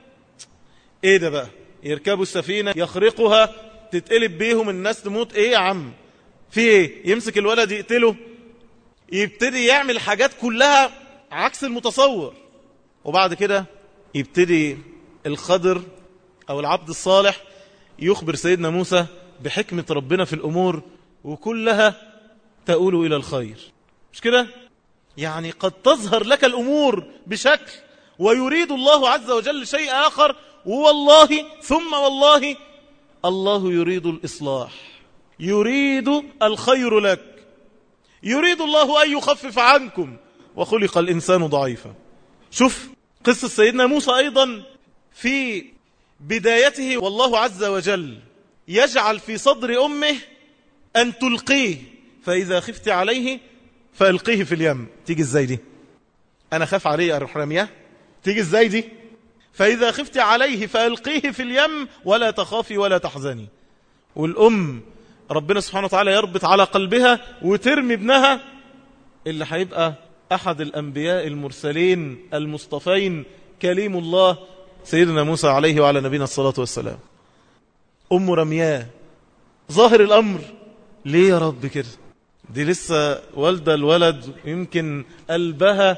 ايه ده بقى؟ يركبوا السفينة يخرقها تتقلب بيهم الناس تموت. ايه يا عم في ايه؟ يمسك الولد يقتله، يبتدي يعمل حاجات كلها عكس المتصور. وبعد كده يبتدي الخضر او العبد الصالح يخبر سيدنا موسى بحكمة ربنا في الامور، وكلها تؤول الى الخير. مش كده؟ يعني قد تظهر لك الامور بشكل، ويريد الله عز وجل شيء اخر، والله ثم والله الله يريد الإصلاح، يريد الخير لك، يريد الله أن يخفف عنكم، وخلق الإنسان ضعيفا. شوف قصة سيدنا موسى أيضا في بدايته، والله عز وجل يجعل في صدر أمه أن تلقيه، فإذا خفت عليه فألقيه في اليم. تيجي ازاي دي؟ أنا خاف عليه أروح رمياه؟ تيجي ازاي دي؟ فإذا خفت عليه فألقيه في اليم ولا تخافي ولا تحزني. والأم ربنا سبحانه وتعالى يربط على قلبها وترمي ابنها اللي هيبقى أحد الأنبياء المرسلين المصطفين، كليم الله سيدنا موسى عليه وعلى نبينا الصلاة والسلام. أم رمياه. ظاهر الأمر ليه يا رب كده؟ دي لسه والدة الولد يمكن قلبها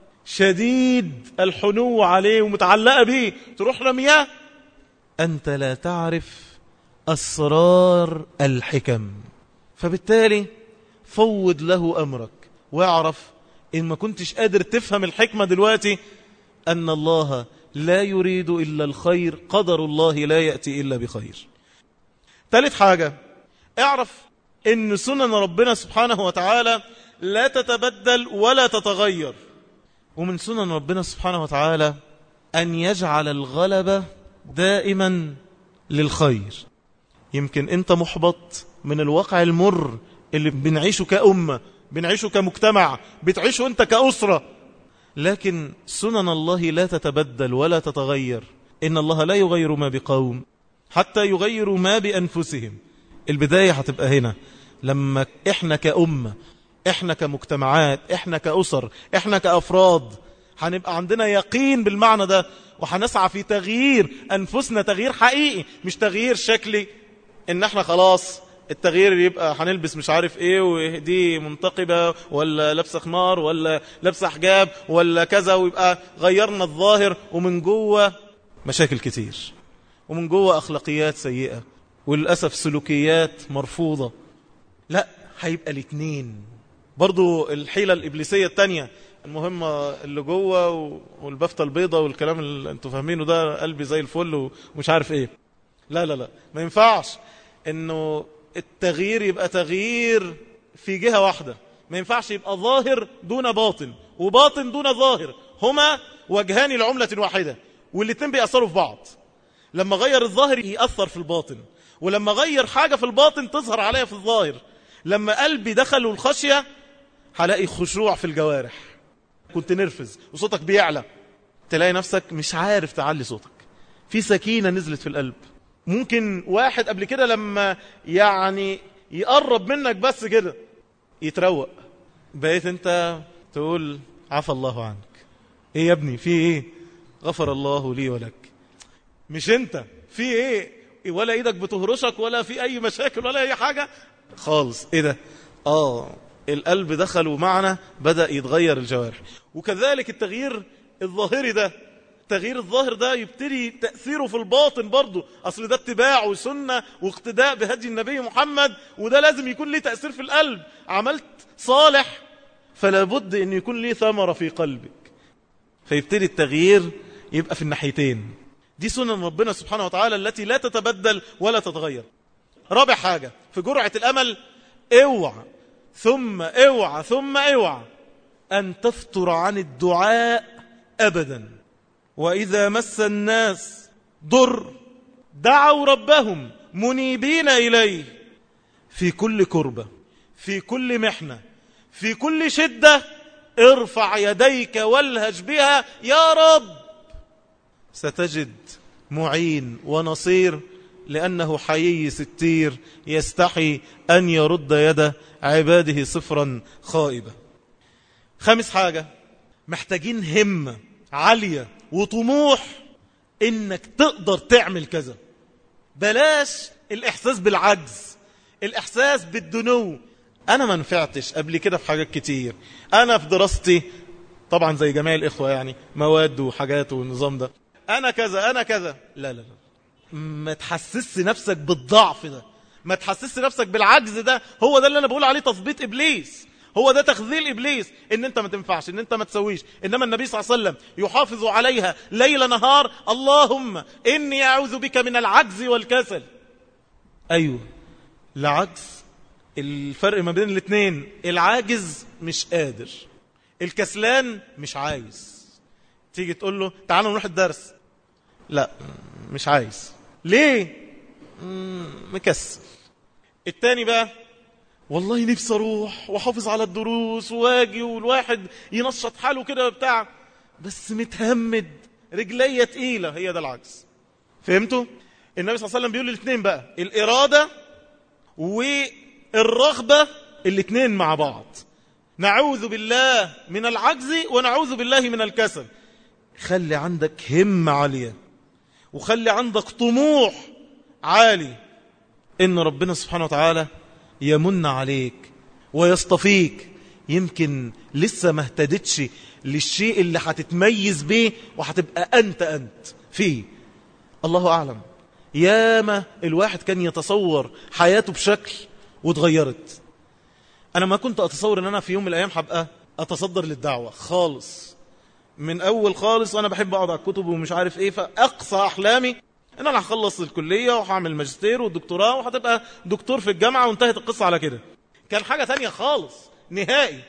شديد الحنو عليه ومتعلقة بيه، تروح رمياه. أنت لا تعرف أسرار الحكم، فبالتالي فوض له أمرك واعرف إن ما كنتش قادر تفهم الحكمة دلوقتي أن الله لا يريد إلا الخير، قدر الله لا يأتي إلا بخير. ثالث حاجة، اعرف إن سنن ربنا سبحانه وتعالى لا تتبدل ولا تتغير. ومن سنن ربنا سبحانه وتعالى أن يجعل الغلبة دائما للخير. يمكن أنت محبط من الواقع المر اللي بنعيشه كأمة، بنعيشه كمجتمع، بتعيشه أنت كأسرة، لكن سنن الله لا تتبدل ولا تتغير. إن الله لا يغير ما بقوم حتى يغيروا ما بأنفسهم. البداية هتبقى هنا، لما إحنا كأمة، إحنا كمجتمعات، إحنا كأسر، إحنا كأفراد هنبقى عندنا يقين بالمعنى ده، وهنسعى في تغيير أنفسنا تغيير حقيقي، مش تغيير شكلي إن إحنا خلاص التغيير يبقى هنلبس مش عارف إيه ودي منتقبة ولا لابسة خمار ولا لابسة حجاب ولا كذا، ويبقى غيرنا الظاهر ومن جوه مشاكل كتير، ومن جوه أخلاقيات سيئة، وللأسف سلوكيات مرفوضة. لا، هيبقى الاثنين. برضو الحيلة الإبليسية التانية المهمة اللي جوه والبفتة البيضة والكلام اللي انتوا فاهمينه ده، قلبي زي الفل ومش عارف ايه. لا لا لا، ما ينفعش انه التغيير يبقى تغيير في جهة واحدة. ما ينفعش يبقى ظاهر دون باطن وباطن دون ظاهر، هما وجهان لعملة واحدة، والاثنين بيأثروا في بعض. لما غير الظاهر يأثر في الباطن، ولما غير حاجة في الباطن تظهر عليها في الظاهر. لما قلبي دخل الخشية هلاقي خشوع في الجوارح، كنت نرفز وصوتك بيعلى، تلاقي نفسك مش عارف تعلي صوتك، في سكينة نزلت في القلب. ممكن واحد قبل كده لما يعني يقرب منك بس كده يتروق، بقيت انت تقول عفى الله عنك. ايه يا ابني في ايه؟ غفر الله لي ولك. مش انت في ايه؟ ولا ايدك بتهرشك ولا في اي مشاكل ولا اي حاجة خالص. ايه ده؟ اه القلب دخل ومعنا بدأ يتغير الجوارح. وكذلك التغيير الظاهري ده، التغيير الظاهر ده يبتدي تأثيره في الباطن برضو. أصل ده اتباع وسنة واقتداء بهدي النبي محمد، وده لازم يكون ليه تأثير في القلب. عملت صالح فلا بد أن يكون ليه ثمرة في قلبك، فيبتدي التغيير يبقى في الناحيتين. دي سنن ربنا سبحانه وتعالى التي لا تتبدل ولا تتغير. رابع حاجة في جرعة الأمل، اوعى ثم اوعى ثم اوعى أن تفتر عن الدعاء أبدا. وإذا مس الناس ضر دعوا ربهم منيبين إليه في كل كربة، في كل محنة، في كل شدة. ارفع يديك والهج بها يا رب، ستجد معين ونصير، لأنه حيي ستير يستحي أن يرد يد عباده صفرا خائبة. خامس حاجة، محتاجين همة عالية وطموح إنك تقدر تعمل كذا. بلاش الإحساس بالعجز، الإحساس بالدنو. أنا ما نفعتش قبل كده في حاجات كتير، أنا في دراستي طبعا زي جميع الإخوة يعني مواد وحاجات والنظام ده، أنا كذا أنا كذا. لا لا لا، ما تحسس نفسك بالضعف ده، ما تحسس نفسك بالعجز ده. هو ده اللي أنا بقول عليه تثبيط إبليس، هو ده تخذيل إبليس، إن أنت ما تنفعش، إن أنت ما تسويش. إنما النبي صلى الله عليه وسلم يحافظ عليها ليل نهار. اللهم إني أعوذ بك من العجز والكسل. أيوه العجز، الفرق ما بين الاثنين، العاجز مش قادر، الكسلان مش عايز. تيجي تقول له تعالوا نروح الدرس، لا مش عايز. ليه؟ مكسل. التاني بقى والله نفسي اروح واحافظ على الدروس واجي، والواحد ينشط حاله كده بتاع، بس متهمد، رجليه تقيله. هي ده العجز. فهمتوا؟ النبي صلى الله عليه وسلم بيقول الاثنين بقى، الإرادة والرغبة، الاثنين مع بعض. نعوذ بالله من العجز ونعوذ بالله من الكسل. خلي عندك همة عالية وخلي عندك طموح عالي، إن ربنا سبحانه وتعالى يمن عليك ويصطفيك. يمكن لسه ما اهتدتش للشيء اللي هتتميز به وهتبقى أنت أنت فيه، الله أعلم. ياما الواحد كان يتصور حياته بشكل وتغيرت. أنا ما كنت أتصور أن أنا في يوم من الأيام هبقى أتصدر للدعوة خالص، من أول خالص وأنا بحب أقعد على الكتب ومش عارف إيه. فأقصى أحلامي أن أنا هخلص الكلية وهعمل ماجستير والدكتوراه وهتبقى دكتور في الجامعة وانتهت القصة على كده. كان حاجة تانية خالص نهائي.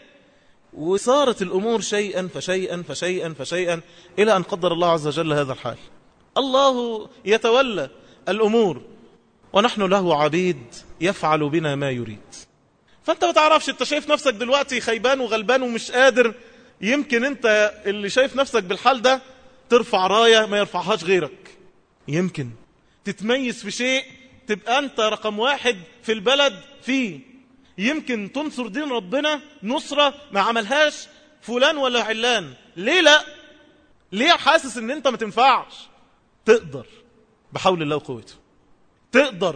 وصارت الأمور شيئا فشيئا فشيئا فشيئا إلى أن قدر الله عز وجل هذا الحال. الله يتولى الأمور ونحن له عبيد يفعل بنا ما يريد. فأنت ما تعرفش، أنت شايف نفسك دلوقتي خيبان وغلبان ومش قادر. يمكن أنت اللي شايف نفسك بالحال ده ترفع راية ما يرفعهاش غيرك، يمكن تتميز في شيء تبقى أنت رقم واحد في البلد فيه، يمكن تنصر دين ربنا نصرة ما عملهاش فلان ولا علان. ليه لا؟ ليه حاسس ان انت ما تنفعش؟ تقدر بحول الله وقوته، تقدر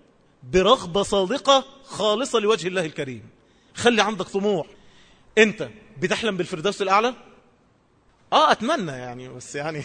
برغبة صادقة خالصة لوجه الله الكريم. خلي عندك طموح. انت بتحلم بالفردوس الأعلى؟ اه اتمنى يعني، بس يعني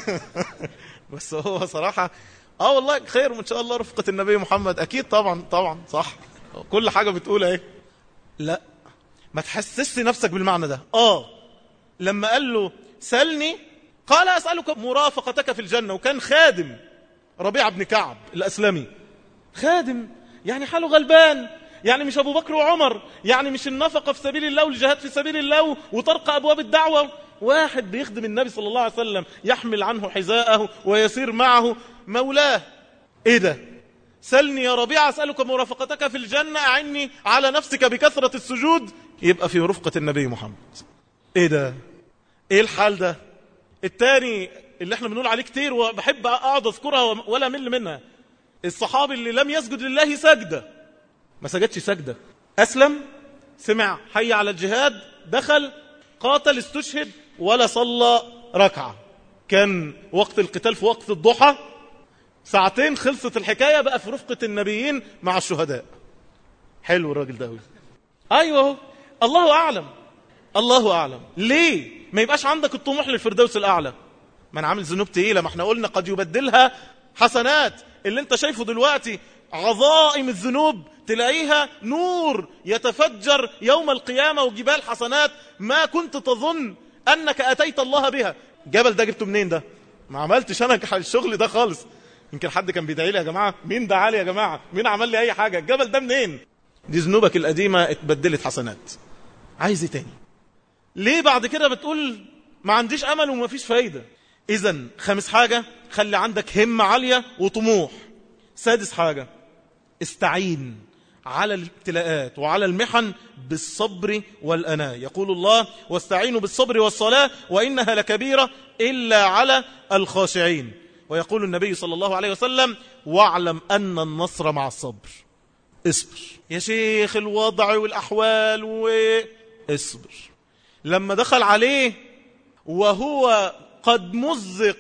بس هو صراحة اه والله خير وان شاء الله رفقة النبي محمد. اكيد طبعا طبعا صح، كل حاجة بتقولها ايه. لا ما تحسسش نفسك بالمعنى ده. اه لما قال له سلني قال أسألك مرافقتك في الجنة، وكان خادم ربيعة بن كعب الأسلمي، خادم يعني حاله غلبان، يعني مش أبو بكر وعمر، يعني مش النفقة في سبيل الله والجهاد في سبيل الله وطرق أبواب الدعوة. واحد بيخدم النبي صلى الله عليه وسلم، يحمل عنه حذاءه ويسير معه مولاه. ايه ده؟ سلني يا ربيعة أسألك مرافقتك في الجنة، أعني على نفسك بكثرة السجود. يبقى في رفقة النبي محمد. ايه ده؟ ايه الحال ده؟ التاني اللي احنا بنقول عليه كتير وبحب اقعد اذكرها ولا مل منها، الصحابي اللي لم يسجد لله سجدة، ما سجدش سجدة، أسلم، سمع حي على الجهاد، دخل قاتل استشهد ولا صلى ركعة. كان وقت القتال في وقت الضحى، ساعتين خلصت الحكاية، بقى في رفقة النبيين مع الشهداء. حلو الراجل ده. ايوه الله اعلم، الله اعلم. ليه ما يبقاش عندك الطموح للفردوس الاعلى؟ ما انا عامل ذنوب تقيله، ما احنا قلنا قد يبدلها حسنات. اللي انت شايفه دلوقتي عظائم الذنوب تلاقيها نور يتفجر يوم القيامه، وجبال حسنات ما كنت تظن انك اتيت الله بها. الجبل ده جبته منين ده؟ ما عملتش انا الشغل ده خالص. يمكن حد كان بيدعي لي يا جماعه، مين دعا لي يا جماعه؟ مين عمل لي اي حاجه؟ الجبل ده منين؟ دي ذنوبك القديمه اتبدلت حسنات. عايز ايه تاني؟ ليه بعد كده بتقول ما عنديش امل وما فيش فايده؟ اذا خامس حاجه، خلي عندك همه عاليه وطموح. سادس حاجه، استعين على الابتلاءات وعلى المحن بالصبر والأناة. يقول الله واستعينوا بالصبر والصلاة وإنها لكبيرة إلا على الخاشعين. ويقول النبي صلى الله عليه وسلم واعلم أن النصر مع الصبر. اصبر يا شيخ، الوضع والأحوال واصبر. لما دخل عليه وهو قد مزق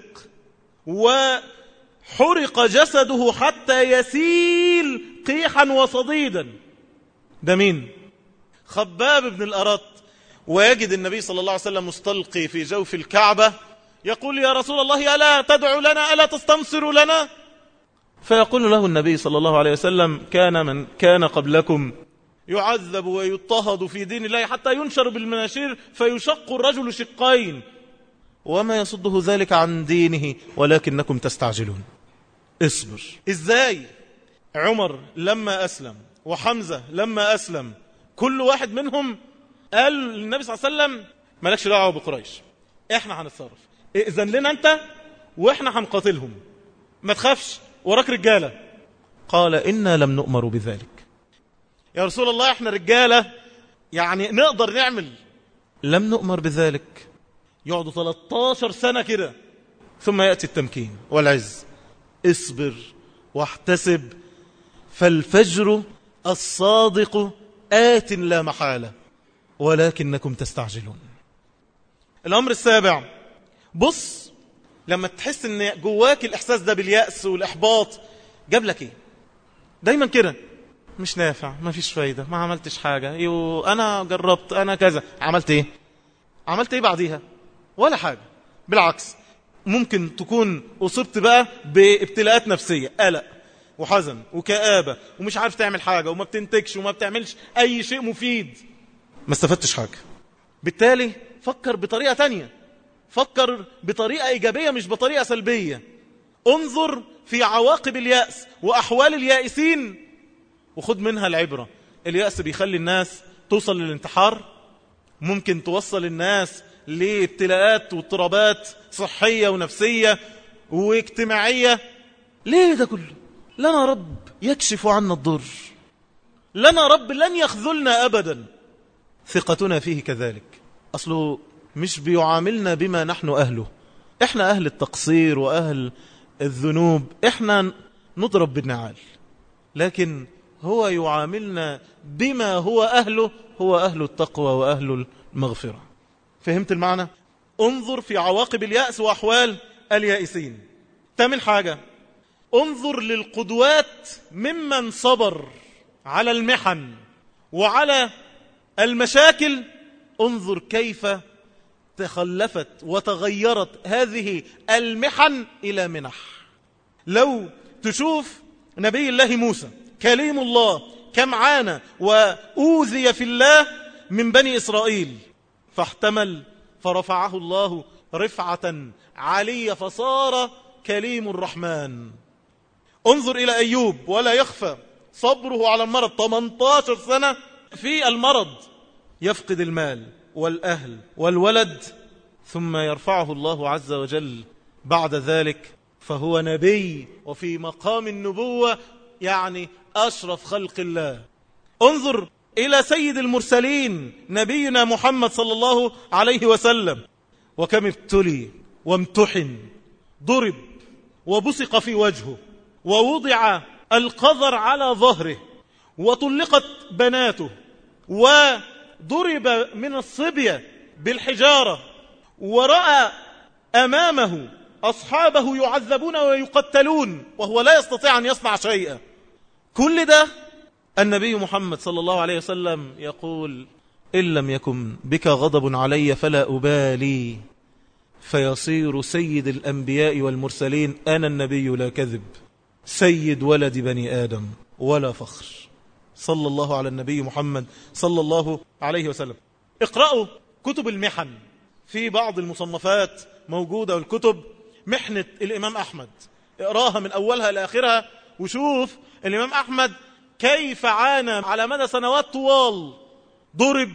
وحرق جسده حتى يسيل قيحا وصديدا، ده مين؟ خباب بن الأرط. ويجد النبي صلى الله عليه وسلم مستلقي في جوف الكعبة، يقول يا رسول الله ألا تدعو لنا، ألا تستنصر لنا؟ فيقول له النبي صلى الله عليه وسلم كان من كان قبلكم يعذب ويضطهد في دين الله حتى ينشر بالمناشير فيشق الرجل شقين وما يصده ذلك عن دينه ولكنكم تستعجلون. اصبر. ازاي؟ عمر لما أسلم وحمزة لما أسلم كل واحد منهم قال للنبي صلى الله عليه وسلم مالكش دعوة بقريش، احنا هنتصرف، ائذن لنا انت واحنا هنقاتلهم، ما تخافش وراك رجالة. قال إنا لم نؤمر بذلك يا رسول الله، احنا رجالة يعني نقدر نعمل. لم نؤمر بذلك. يقعدوا ثلاثة عشر سنة كده ثم يأتي التمكين والعز. اصبر واحتسب فالفجر الصادق آت لا محالة ولكنكم تستعجلون. الأمر السابع، بص لما تحس ان جواك الإحساس ده باليأس والإحباط جاب لك ايه؟ دايما كده مش نافع، ما فيش فايدة، ما عملتش حاجة، يو أنا جربت، أنا كذا. عملت إيه؟ عملت إيه بعديها؟ ولا حاجة. بالعكس، ممكن تكون أصبت بقى بابتلاءات نفسية، قلق وحزن وكآبة، ومش عارف تعمل حاجة، وما بتنتجش، وما بتعملش أي شيء مفيد، ما استفدتش حاجة. بالتالي فكر بطريقة تانية، فكر بطريقة إيجابية مش بطريقة سلبية. انظر في عواقب اليأس وأحوال اليائسين وخد منها العبرة. اليأس بيخلي الناس توصل للانتحار، ممكن توصل الناس لابتلاءات واضطرابات صحية ونفسية واجتماعية. ليه ده كله؟ لنا رب يكشف عنا الضر، لنا رب لن يخذلنا أبدا. ثقتنا فيه كذلك، أصله مش بيعاملنا بما نحن أهله. إحنا أهل التقصير وأهل الذنوب، إحنا نضرب بالنعال، لكن هو يعاملنا بما هو أهله، هو أهل التقوى وأهل المغفرة. فهمت المعنى؟ انظر في عواقب اليأس وأحوال اليائسين. تامن حاجة، انظر للقدوات ممن صبر على المحن وعلى المشاكل. انظر كيف تخلفت وتغيرت هذه المحن إلى منح. لو تشوف نبي الله موسى كليم الله كم عانى وأوذي في الله من بني إسرائيل، فاحتمل فرفعه الله رفعة عالية فصار كليم الرحمن. انظر إلى أيوب، ولا يخفى صبره على المرض، ثمانية عشر سنة في المرض، يفقد المال والأهل والولد، ثم يرفعه الله عز وجل بعد ذلك، فهو نبي وفي مقام النبوة، يعني أشرف خلق الله. انظر إلى سيد المرسلين نبينا محمد صلى الله عليه وسلم، وكم ابتلي وامتحن، ضرب وبصق في وجهه، ووضع القذر على ظهره، وطلقت بناته، وضرب من الصبية بالحجارة، ورأى أمامه أصحابه يعذبون ويقتلون وهو لا يستطيع أن يصنع شيئا. كل ده النبي محمد صلى الله عليه وسلم يقول: إن لم يكن بك غضب علي فلا أبالي، فيصير سيد الأنبياء والمرسلين أنا النبي لا كذب، سيد ولد بني آدم ولا فخر. صلى الله على النبي محمد صلى الله عليه وسلم. اقرأوا كتب المحن، في بعض المصنفات موجودة، والكتب محنة الإمام أحمد، اقراها من أولها لآخرها وشوف الإمام أحمد كيف عانى على مدى سنوات طوال، ضرب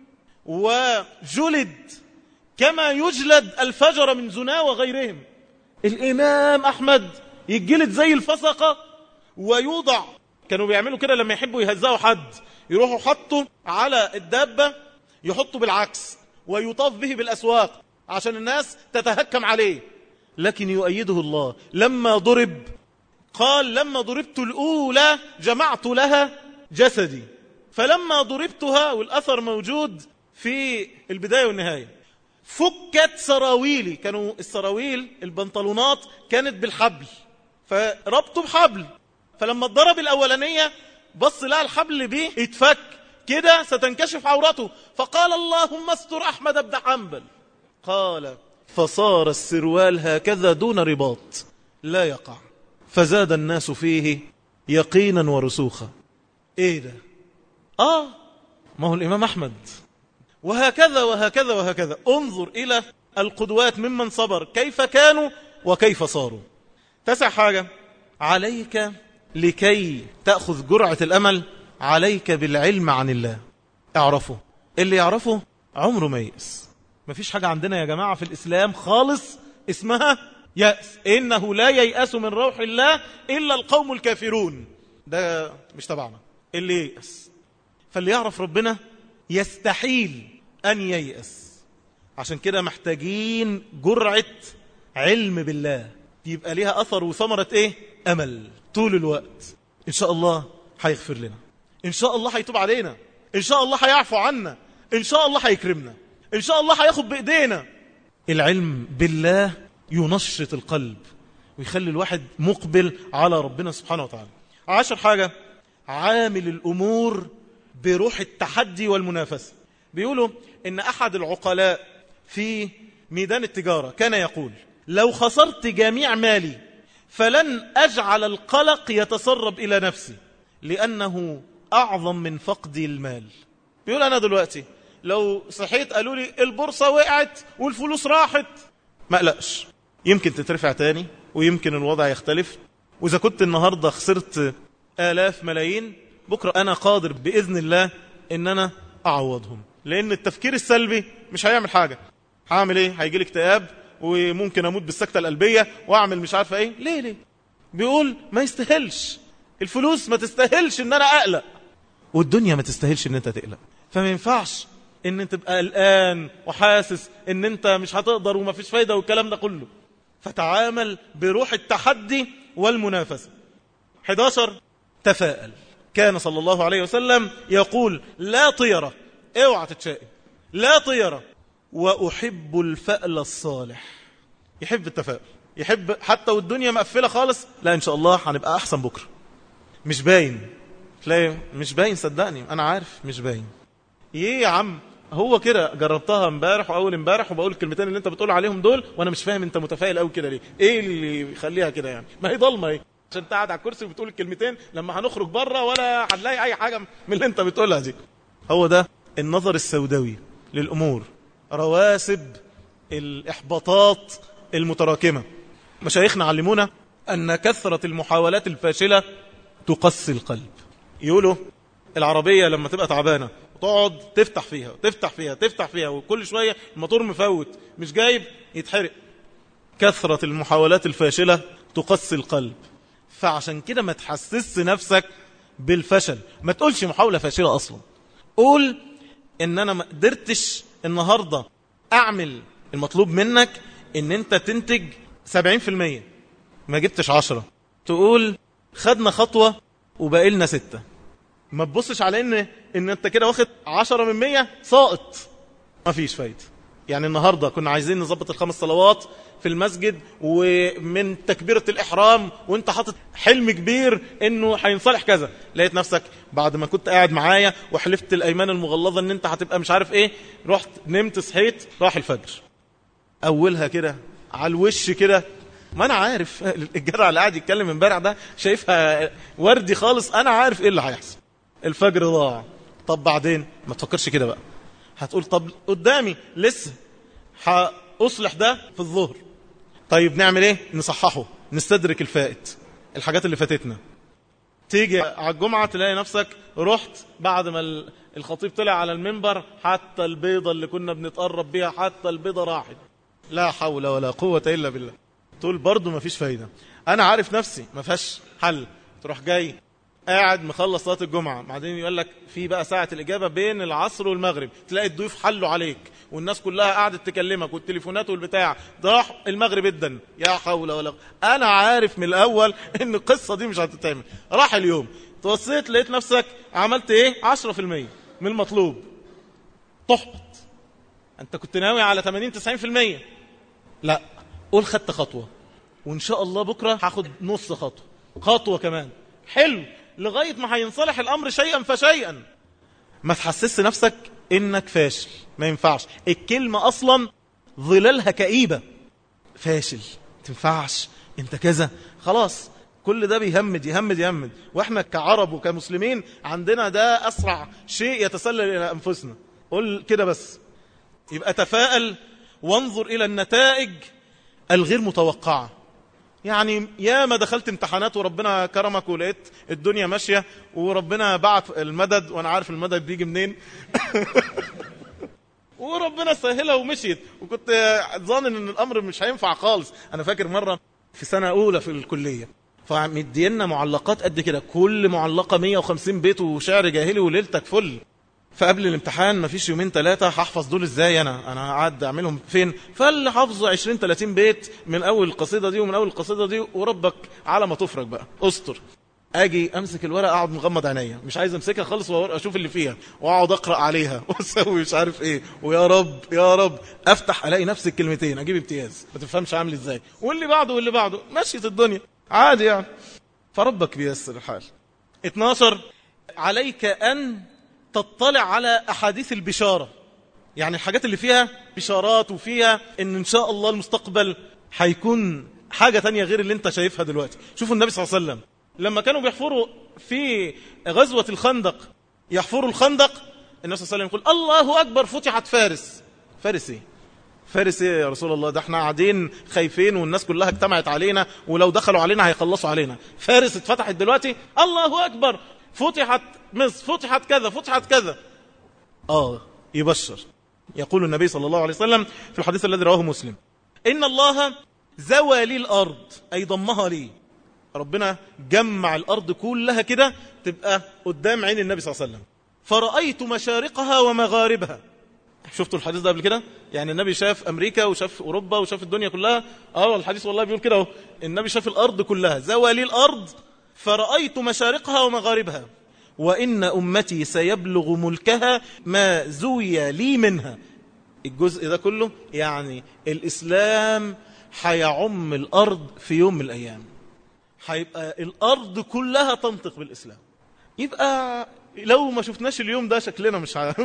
وجلد كما يجلد الفجر من زنا وغيرهم. الإمام أحمد يجلد زي الفسقة ويوضع، كانوا بيعملوا كده لما يحبوا يهزقوا حد، يروحوا حطوا على الدابة، يحطوا بالعكس ويطاف به بالأسواق عشان الناس تتهكم عليه. لكن يؤيده الله، لما ضرب قال: لما ضربت الأولى جمعت لها جسدي، فلما ضربتها، والأثر موجود في البداية والنهاية، فكت سراويلي. كانوا السراويل البنطلونات كانت بالحبل، فربطوا بحبل، فلما ضرب الأولانية بص لها الحبل بيه اتفك كده ستنكشف عورته، فقال: اللهم استر أحمد بن حنبل. قال: فصار السروال هكذا دون رباط لا يقع، فزاد الناس فيه يقينا ورسوخا. ايه ده؟ آه ما هو الإمام أحمد. وهكذا وهكذا وهكذا. انظر إلى القدوات ممن صبر كيف كانوا وكيف صاروا. تسع حاجة عليك لكي تأخذ جرعة الأمل، عليك بالعلم عن الله. اعرفه، اللي يعرفه عمره ما ييأس. مفيش حاجة عندنا يا جماعة في الإسلام خالص اسمها يأس. إنه لا ييأس من روح الله إلا القوم الكافرون. ده مش تبعنا اللي ييأس. فاللي يعرف ربنا يستحيل أن ييأس. عشان كده محتاجين جرعة علم بالله يبقى ليها أثر وثمرة إيه؟ أمل طول الوقت. إن شاء الله هيغفر لنا، إن شاء الله هيتوب علينا، إن شاء الله هيعفو عنا، إن شاء الله هيكرمنا، إن شاء الله هياخد بإيدينا. العلم بالله ينشط القلب ويخلي الواحد مقبل على ربنا سبحانه وتعالى. عشر حاجة عامل الأمور بروح التحدي والمنافسة. بيقولوا إن أحد العقلاء في ميدان التجارة كان يقول: لو خسرت جميع مالي فلن أجعل القلق يتسرب إلى نفسي لأنه أعظم من فقدي المال. بيقول أنا دلوقتي لو صحيت قالوا لي البورصة وقعت والفلوس راحت، ما قلقش، يمكن تترفع تاني ويمكن الوضع يختلف، وإذا كنت النهاردة خسرت آلاف ملايين، بكرة أنا قادر بإذن الله إن أنا أعوضهم. لأن التفكير السلبي مش هيعمل حاجة. هعمل إيه؟ هيجي لي اكتئاب وممكن أموت بالسكتة القلبية وأعمل مش عارفة إيه. ليه ليه؟ بيقول ما يستاهلش، الفلوس ما تستاهلش إن أنا أقلق، والدنيا ما تستاهلش إن أنت تقلق. فما ينفعش إن أنت تبقى قلقان وحاسس إن أنت مش هتقدر وما فيش فايدة والكلام ده كله. فتعامل بروح التحدي والمنافسة. أحد عشر تفاءل. كان صلى الله عليه وسلم يقول: لا طيرة، اوعى تتشائم، لا طيرة، وأحب الفأل الصالح. يحب التفاؤل، يحب حتى والدنيا مقفلة خالص، لا إن شاء الله هنبقى أحسن بكرة. مش باين، تلاقي مش باين، صدقني أنا عارف مش باين. ايه يا عم، هو كده جربتها امبارح واول امبارح وبقول الكلمتين اللي انت بتقول عليهم دول وانا مش فاهم انت متفائل قوي كده ليه؟ ايه اللي يخليها كده يعني؟ ما هي ضلمه ايه عشان انت قاعد على الكرسي وبتقول الكلمتين، لما هنخرج بره ولا هنلاقي اي حاجه من اللي انت بتقولها دي. هو ده النظر السوداوي للامور، رواسب الاحباطات المتراكمه. مشايخنا علمونا ان كثره المحاولات الفاشله تقسي القلب. يقولوا العربيه لما تبقى تعبانه وتقعد تفتح فيها تفتح فيها تفتح فيها وكل شوية الموتور مفوت مش جايب يتحرق. كثرة المحاولات الفاشلة تقسي القلب. فعشان كده ما تحسس نفسك بالفشل، ما تقولش محاولة فاشلة أصلا، قول إن أنا ما قدرتش النهاردة أعمل المطلوب منك، إن أنت تنتج سبعين في المية، ما جبتش عشرة، تقول خدنا خطوة وبقيلنا ستة. ما تبصش على ان ان انت كده واخد عشرة من مية ساقط، ما فيش فايدة. يعني النهاردة كنا عايزين نظبط الخمس صلوات في المسجد ومن تكبيرة الإحرام وانت حاطط حلم كبير انه هينصلح كذا، لقيت نفسك بعد ما كنت قاعد معايا وحلفت الأيمان المغلظة ان انت هتبقى مش عارف ايه، رحت نمت صحيت راح الفجر. اولها كده على الوش كده، ما انا عارف الجدع اللي قاعد يتكلم امبارح ده شايفها وردي خالص، انا عارف ايه اللي هيحصل. الفجر ضاع. طب بعدين ما تفكرش كده بقى، هتقول طب قدامي لسه هأصلح ده في الظهر. طيب نعمل ايه؟ نصححه، نستدرك الفائت، الحاجات اللي فاتتنا. تيجي على الجمعة تلاقي نفسك رحت بعد ما الخطيب طلع على المنبر، حتى البيضة اللي كنا بنتقرب بيها حتى البيضة راحت. لا حول ولا قوة إلا بالله. تقول برضو ما فيش فايدة، أنا عارف نفسي ما فيهاش حل. تروح جاي قاعد مخلص صلاة الجمعة، بعدين يقول لك في بقى ساعة الإجابة بين العصر والمغرب، تلاقي الضيوف حلوا عليك والناس كلها قاعدة تكلمك والتليفونات والبتاع، ده راح المغرب جدا. يا حول ولا قوة. أنا عارف من الأول إن القصة دي مش هتتعمل. راح اليوم توصيت لقيت نفسك عملت إيه؟ عشرة في المية من المطلوب. تحبط. أنت كنت ناوي على ثمانين تسعين في المية. لا، قول خدت خطوة وإن شاء الله بكرة هاخد نص خطوة، خطوة كمان، حلو، لغاية ما هينصلح الأمر شيئا فشيئا. ما تحسس نفسك إنك فاشل، ما ينفعش. الكلمة أصلا ظلالها كئيبة. فاشل، تنفعش، انت كذا، خلاص كل ده بيهمد يهمد يهمد. وإحنا كعرب وكمسلمين عندنا ده أسرع شيء يتسلل إلى أنفسنا. قل كده بس. يبقى تفائل وانظر إلى النتائج الغير متوقعة. يعني يا ما دخلت امتحانات وربنا كرمك ولقيت الدنيا ماشية وربنا بعت المدد، وانا عارف المدد بيجي منين وربنا سهلها ومشيت، وكنت ظان ان الامر مش هينفع خالص. انا فاكر مرة في سنة اولى في الكلية، فمدينا معلقات قد كده، كل معلقة مية وخمسين بيت وشعر جاهلي وليلتك فل. فقبل الامتحان مفيش يومين ثلاثة هحفظ دول ازاي، انا انا قاعد اعملهم فين؟ فاللي حافظه عشرين ثلاثين بيت من اول القصيدة دي ومن اول القصيدة دي، وربك على ما تفرج بقى استر. اجي امسك الورقة اقعد مغمض عينيا، مش عايز امسكها خالص واشوف اللي فيها واقعد اقرا عليها واسوي مش عارف ايه، ويا رب يا رب افتح الاقي نفس الكلمتين اجيب امتياز، ما تفهمش عامل ازاي، واللي بعده واللي بعده مشيت الدنيا عادي يعني. فربك بيسر الحال. اتناشر عليك أن تطلع على أحاديث البشارة، يعني الحاجات اللي فيها بشارات وفيها إن إن شاء الله المستقبل هيكون حاجة تانية غير اللي انت شايفها دلوقتي. شوفوا النبي صلى الله عليه وسلم لما كانوا بيحفروا في غزوة الخندق، يحفروا الخندق، النبي صلى الله عليه وسلم يقول الله أكبر فتحت فارس. فارس ايه؟ فارس ايه يا رسول الله؟ ده احنا قاعدين خايفين والناس كلها اجتمعت علينا ولو دخلوا علينا هيخلصوا علينا. فارس اتفتحت دلوقتي؟ الله أكبر، فتحت مصر، فتحت كذا، فتحت كذا. آه يبشر. يقول النبي صلى الله عليه وسلم في الحديث الذي رواه مسلم: إن الله زوى لي الأرض، أي ضمها لي. ربنا جمع الأرض كلها كده تبقى قدام عين النبي صلى الله عليه وسلم، فرأيت مشارقها ومغاربها. شفتوا الحديث ده قبل كده؟ يعني النبي شاف أمريكا وشاف أوروبا وشاف الدنيا كلها. آه الحديث والله بيقول كده، النبي شاف الأرض كلها. زوى لي الأرض فرأيت مشارقها ومغاربها، وإن أمتي سيبلغ ملكها ما زوي لي منها. الجزء ده كله يعني الإسلام هيعم الأرض في يوم من الأيام، هيبقى الأرض كلها تنطق بالإسلام. يبقى لو ما شفناش اليوم ده شكلنا مش ع...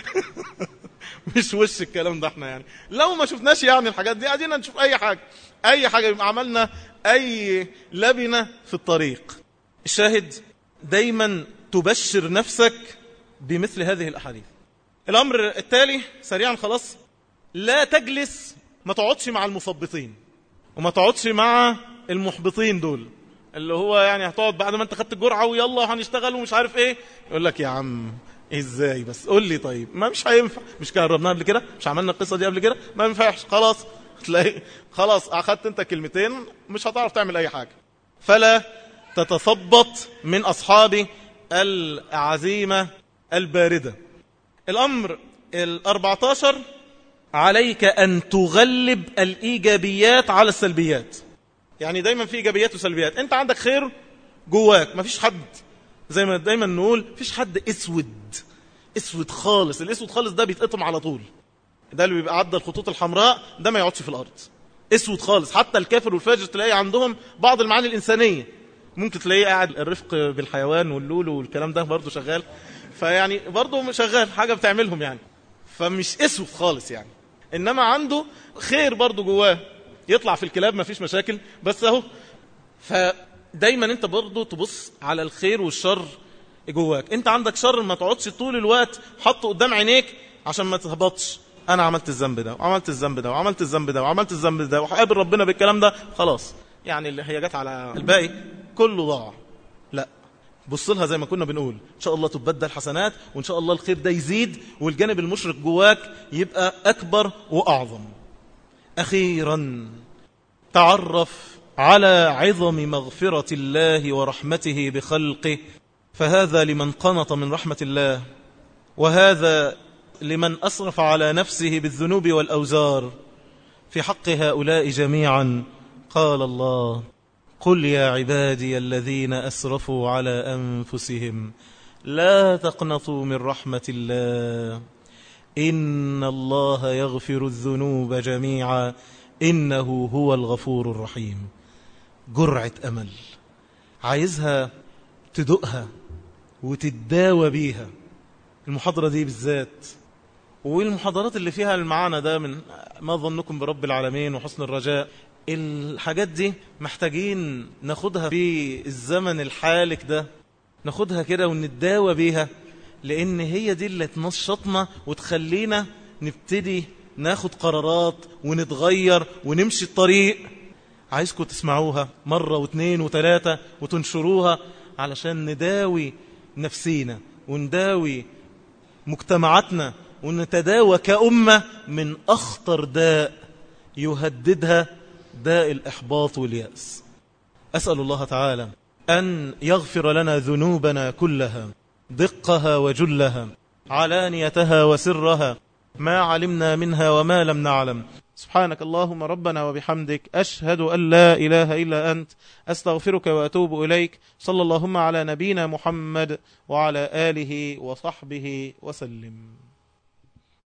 مش وش الكلام ده احنا يعني. لو ما شفناش يعني الحاجات دي قاعدين نشوف أي حاجة أي حاجة يبقى عملنا أي لبنة في الطريق. الشاهد دايما تبشر نفسك بمثل هذه الأحاديث. الأمر التالي سريعا خلاص، لا تجلس، ما تقعدش مع المثبطين وما تقعدش مع المحبطين دول، اللي هو يعني هتقعد بعد ما انت خدت الجرعة ويلا هنشتغل ومش عارف ايه، يقول لك يا عم ازاي بس قول لي طيب، ما مش هينفع، مش جربناها قبل كده، مش عملنا القصة دي قبل كده، ما ينفعش، خلاص تلاقي خلاص اخدت انت كلمتين مش هتعرف تعمل اي حاجة. فلا تتثبط من اصحاب العزيمة الباردة. الامر الاربعتاشر: عليك ان تغلب الايجابيات على السلبيات. يعني دايما في ايجابيات وسلبيات. انت عندك خير جواك، مفيش حد زي ما دايما نقول مفيش حد اسود اسود خالص. الاسود خالص ده بيتقطم على طول، ده اللي بيبقى عدى الخطوط الحمراء ده ما يقعدش في الارض. اسود خالص. حتى الكافر والفاجر تلاقي عندهم بعض المعاني الانسانيه، ممكن تلاقيه قاعد الرفق بالحيوان واللولو والكلام ده برضه شغال، فيعني برضه شغال حاجه بتعملهم يعني، فمش اسود خالص يعني. انما عنده خير برضه جواه، يطلع في الكلاب ما فيش مشاكل، بس اهو. فدايما انت برضو تبص على الخير والشر جواك. انت عندك شر ما تقعدش طول الوقت حطه قدام عينيك عشان ما تهبطش. انا عملت الذنب ده وعملت الذنب ده وعملت الذنب ده وعملت الذنب ده وهقابل ربنا بالكلام ده، خلاص يعني اللي هي جت على الباقي كله ضاع. لا، بص لها زي ما كنا بنقول، ان شاء الله تبدل حسنات، وان شاء الله الخير ده يزيد والجانب المشرق جواك يبقى اكبر واعظم. أخيرا تعرف على عظم مغفرة الله ورحمته بخلقه، فهذا لمن قنط من رحمة الله، وهذا لمن أسرف على نفسه بالذنوب والأوزار. في حق هؤلاء جميعا قال الله: قل يا عبادي الذين أسرفوا على أنفسهم لا تقنطوا من رحمة الله إن الله يغفر الذنوب جميعا إنه هو الغفور الرحيم. جرعة أمل عايزها تدقها وتداوى بيها. المحاضرة دي بالذات والمحاضرات اللي فيها المعانى ده من ما ظنكم برب العالمين وحسن الرجاء، الحاجات دي محتاجين ناخدها في الزمن الحالك ده، ناخدها كده ونتداوى بيها، لأن هي دي اللي تنشطنا وتخلينا نبتدي ناخد قرارات ونتغير ونمشي الطريق. عايزكم تسمعوها مرة واثنين وثلاثة وتنشروها علشان نداوي نفسينا ونداوي مجتمعاتنا ونتداوى كأمة من أخطر داء يهددها، داء الإحباط واليأس. أسأل الله تعالى أن يغفر لنا ذنوبنا كلها، دقها وجلها، علانيتها وسرها، ما علمنا منها وما لم نعلم. سبحانك اللهم ربنا وبحمدك، أشهد أن لا إله إلا أنت، أستغفرك وأتوب إليك. صلى اللهم على نبينا محمد وعلى آله وصحبه وسلم.